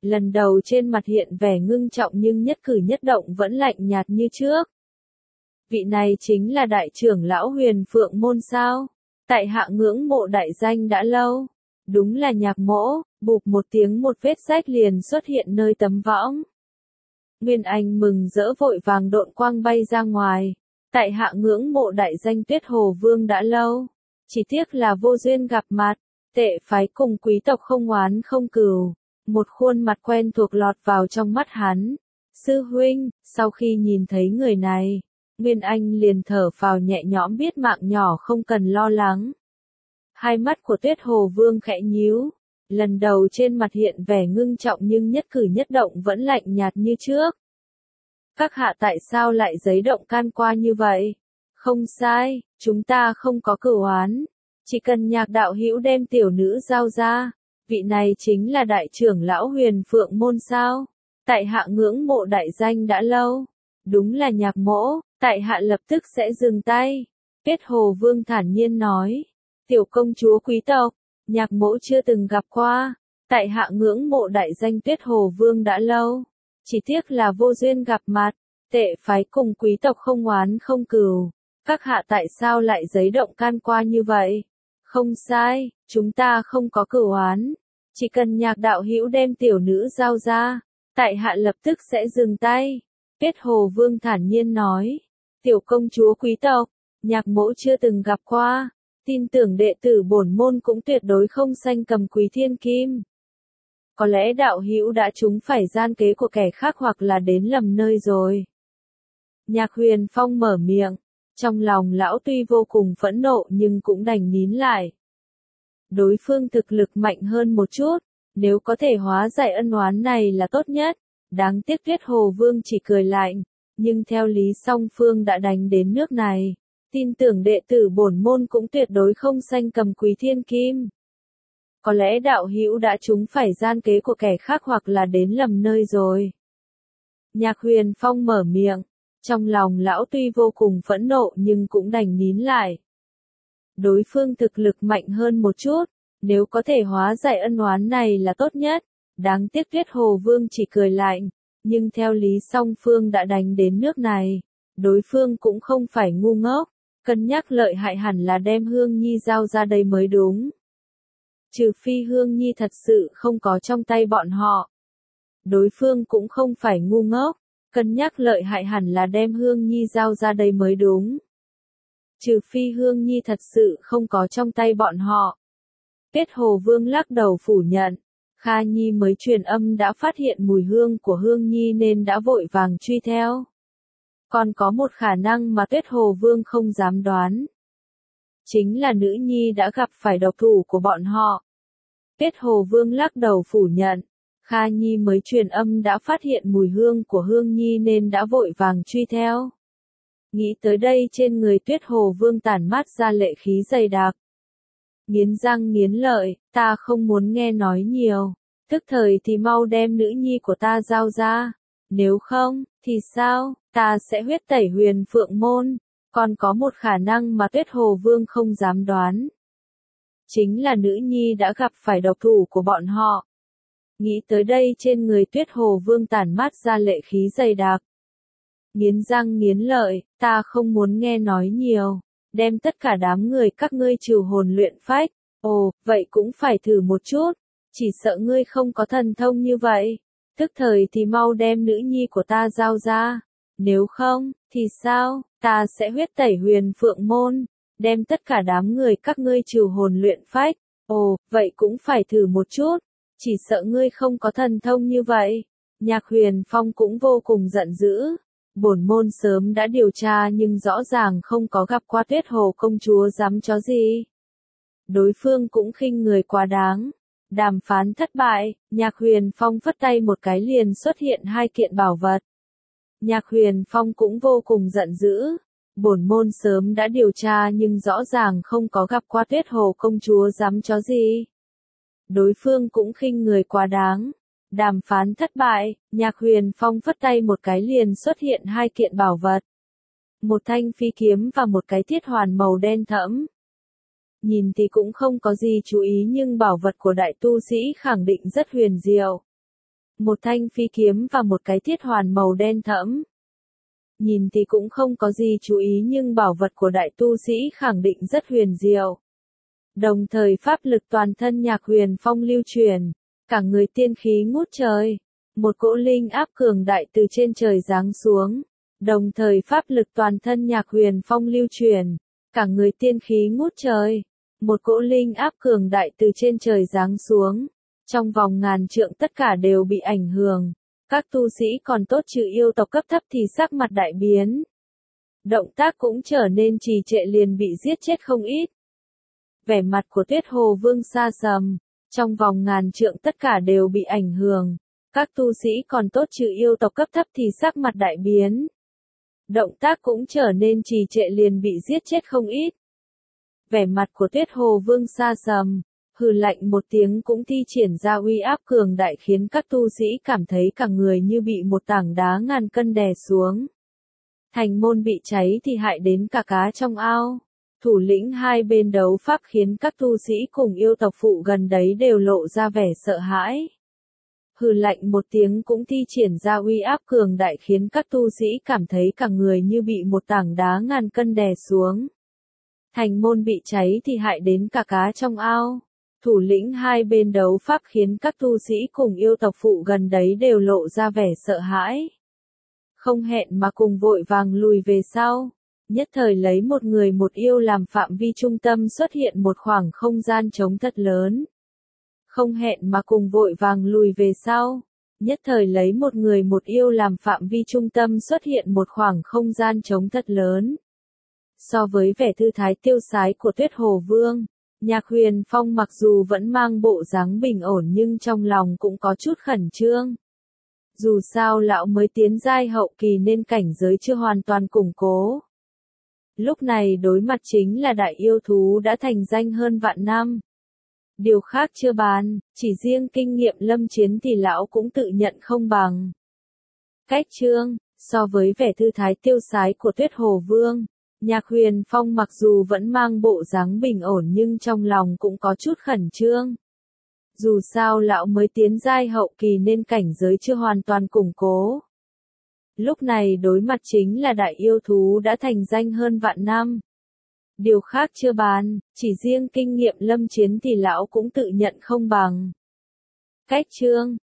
Lần đầu trên mặt hiện vẻ ngưng trọng nhưng nhất cử nhất động vẫn lạnh nhạt như trước. Vị này chính là đại trưởng lão Huyền Phượng Môn sao? Tại hạ ngưỡng mộ đại danh đã lâu. Đúng là Nhạc Mỗ. Bụp một tiếng, một vết rách liền xuất hiện nơi tấm võng. Nguyên Anh mừng rỡ vội vàng độn quang bay ra ngoài. Tại hạ ngưỡng mộ đại danh Tuyết Hồ Vương đã lâu. Chỉ tiếc là vô duyên gặp mặt. Tệ phái cùng quý tộc không oán không cừu. Một khuôn mặt quen thuộc lọt vào trong mắt hắn. Sư huynh, sau khi nhìn thấy người này, Nguyên Anh liền thở phào nhẹ nhõm, biết mạng nhỏ không cần lo lắng. Hai mắt của Tuyết Hồ Vương khẽ nhíu. Lần đầu trên mặt hiện vẻ ngưng trọng nhưng nhất cử nhất động vẫn lạnh nhạt như trước. Các hạ tại sao lại giấy động can qua như vậy? Không sai, chúng ta không có cửu oán. Chỉ cần Nhạc đạo hữu đem tiểu nữ giao ra. Vị này chính là đại trưởng lão Huyền Phượng Môn sao? Tại hạ ngưỡng mộ đại danh đã lâu. Đúng là Nhạc Mỗ, tại hạ lập tức sẽ dừng tay. Tuyết Hồ Vương thản nhiên nói. Tiểu công chúa quý tộc, Nhạc Mỗ chưa từng gặp qua. Tại hạ ngưỡng mộ đại danh Tuyết Hồ Vương đã lâu. Chỉ tiếc là vô duyên gặp mặt. Tệ phái cùng quý tộc không oán không cừu. Các hạ tại sao lại giấy động can qua như vậy? Không sai, chúng ta không có cửu oán. Chỉ cần Nhạc đạo hữu đem tiểu nữ giao ra, tại hạ lập tức sẽ dừng tay. Tuyết Hồ Vương thản nhiên nói. Tiểu công chúa quý tộc, Nhạc Mỗ chưa từng gặp qua. Tin tưởng đệ tử bổn môn cũng tuyệt đối không sanh cầm Quý Thiên Kim. Có lẽ đạo hữu đã trúng phải gian kế của kẻ khác hoặc là đến lầm nơi rồi. Nhạc Huyền Phong mở miệng. Trong lòng lão tuy vô cùng phẫn nộ nhưng cũng đành nín lại. Đối phương thực lực mạnh hơn một chút, nếu có thể hóa giải ân oán này là tốt nhất. Đáng tiếc Tuyết Hồ Vương chỉ cười lạnh, nhưng theo lý song phương đã đánh đến nước này, tin tưởng đệ tử bổn môn cũng tuyệt đối không sanh cầm Quý Thiên Kim. Có lẽ đạo hữu đã trúng phải gian kế của kẻ khác hoặc là đến lầm nơi rồi. Nhạc Huyền Phong mở miệng. Trong lòng lão tuy vô cùng phẫn nộ nhưng cũng đành nín lại. Đối phương thực lực mạnh hơn một chút, nếu có thể hóa giải ân oán này là tốt nhất. Đáng tiếc Tuyết Hồ Vương chỉ cười lạnh, nhưng theo lý song phương đã đánh đến nước này, đối phương cũng không phải ngu ngốc, cân nhắc lợi hại hẳn là đem Hương Nhi giao ra đây mới đúng. Trừ phi Hương Nhi thật sự không có trong tay bọn họ. Đối phương cũng không phải ngu ngốc, cân nhắc lợi hại hẳn là đem Hương Nhi giao ra đây mới đúng. Trừ phi Hương Nhi thật sự không có trong tay bọn họ. Tuyết Hồ Vương lắc đầu phủ nhận. Kha Nhi mới truyền âm đã phát hiện mùi hương của Hương Nhi nên đã vội vàng truy theo. Còn có một khả năng mà Tuyết Hồ Vương không dám đoán. Chính là nữ nhi đã gặp phải độc thủ của bọn họ. Tuyết Hồ Vương lắc đầu phủ nhận. Kha Nhi mới truyền âm đã phát hiện mùi hương của Hương Nhi nên đã vội vàng truy theo. Nghĩ tới đây trên người Tuyết Hồ Vương tản mát ra lệ khí dày đặc. Nghiến răng nghiến lợi, ta không muốn nghe nói nhiều. Tức thời thì mau đem nữ nhi của ta giao ra. Nếu không, thì sao, ta sẽ huyết tẩy Huyền Phượng Môn. Còn có một khả năng mà Tuyết Hồ Vương không dám đoán. Chính là nữ nhi đã gặp phải độc thủ của bọn họ. Nghĩ tới đây trên người Tuyết Hồ Vương tản mát ra lệ khí dày đặc. Nghiến răng nghiến lợi, ta không muốn nghe nói nhiều. Đem tất cả đám người các ngươi trừ hồn luyện phách. Ồ, vậy cũng phải thử một chút. Chỉ sợ ngươi không có thần thông như vậy. Tức thời thì mau đem nữ nhi của ta giao ra. Nếu không, thì sao, ta sẽ huyết tẩy Huyền Phượng Môn. Đem tất cả đám người các ngươi trừ hồn luyện phách. Ồ, vậy cũng phải thử một chút. Chỉ sợ ngươi không có thần thông như vậy. Nhạc Huyền Phong cũng vô cùng giận dữ. Bổn môn sớm đã điều tra nhưng rõ ràng không có gặp qua Tuyết Hồ công chúa dám chó gì. Đối phương cũng khinh người quá đáng. Đàm phán thất bại, Nhạc Huyền Phong phất tay một cái liền xuất hiện hai kiện bảo vật. Nhạc Huyền Phong cũng vô cùng giận dữ. Bổn môn sớm đã điều tra nhưng rõ ràng không có gặp qua Tuyết Hồ công chúa dám chó gì. Đối phương cũng khinh người quá đáng. Đàm phán thất bại, Nhạc Huyền Phong phất tay một cái liền xuất hiện hai kiện bảo vật. Một thanh phi kiếm và một cái thiết hoàn màu đen thẫm. Nhìn thì cũng không có gì chú ý nhưng bảo vật của đại tu sĩ khẳng định rất huyền diệu. một thanh phi kiếm và một cái thiết hoàn màu đen thẫm. Nhìn thì cũng không có gì chú ý nhưng bảo vật của đại tu sĩ khẳng định rất huyền diệu. Đồng thời pháp lực toàn thân Nhạc Huyền Phong lưu truyền, cả người tiên khí ngút trời. Một cỗ linh áp cường đại từ trên trời giáng xuống. Đồng thời pháp lực toàn thân Nhạc Huyền Phong lưu truyền, cả người tiên khí ngút trời. Một cỗ linh áp cường đại từ trên trời giáng xuống. Trong vòng ngàn trượng tất cả đều bị ảnh hưởng. Các tu sĩ còn tốt trừ yêu tộc cấp thấp thì sắc mặt đại biến. Động tác cũng trở nên trì trệ liền bị giết chết không ít. Vẻ mặt của Tuyết Hồ Vương xa sầm. Trong vòng ngàn trượng tất cả đều bị ảnh hưởng. Các tu sĩ còn tốt trừ yêu tộc cấp thấp thì sắc mặt đại biến. Động tác cũng trở nên trì trệ liền bị giết chết không ít. Vẻ mặt của Tuyết Hồ Vương xa sầm, hừ lạnh một tiếng cũng thi triển ra uy áp cường đại khiến các tu sĩ cảm thấy cả người như bị một tảng đá ngàn cân đè xuống. Thành môn bị cháy thì hại đến cả cá trong ao. Thủ lĩnh hai bên đấu pháp khiến các tu sĩ cùng yêu tộc phụ gần đấy đều lộ ra vẻ sợ hãi. Hừ lạnh một tiếng cũng thi triển ra uy áp cường đại khiến các tu sĩ cảm thấy cả người như bị một tảng đá ngàn cân đè xuống. Thành môn bị cháy thì hại đến cả cá trong ao. Thủ lĩnh hai bên đấu pháp khiến các tu sĩ cùng yêu tộc phụ gần đấy đều lộ ra vẻ sợ hãi. Không hẹn mà cùng vội vàng lùi về sau. Nhất thời lấy một người một yêu làm phạm vi trung tâm xuất hiện một khoảng không gian trống thật lớn. Không hẹn mà cùng vội vàng lùi về sau. Nhất thời lấy một người một yêu làm phạm vi trung tâm xuất hiện một khoảng không gian trống thật lớn. So với vẻ thư thái tiêu sái của Tuyết Hồ Vương, Nhạc Huyền Phong mặc dù vẫn mang bộ dáng bình ổn nhưng trong lòng cũng có chút khẩn trương. Dù sao lão mới tiến giai hậu kỳ nên cảnh giới chưa hoàn toàn củng cố. Lúc này đối mặt chính là đại yêu thú đã thành danh hơn vạn năm. Điều khác chưa bàn, chỉ riêng kinh nghiệm lâm chiến thì lão cũng tự nhận không bằng. Cách chương, so với vẻ thư thái tiêu sái của Tuyết Hồ Vương, Nhạc Huyền Phong mặc dù vẫn mang bộ dáng bình ổn nhưng trong lòng cũng có chút khẩn trương. Dù sao lão mới tiến giai hậu kỳ nên cảnh giới chưa hoàn toàn củng cố. Lúc này đối mặt chính là đại yêu thú đã thành danh hơn vạn năm. Điều khác chưa bàn, chỉ riêng kinh nghiệm lâm chiến thì lão cũng tự nhận không bằng. Cách chương,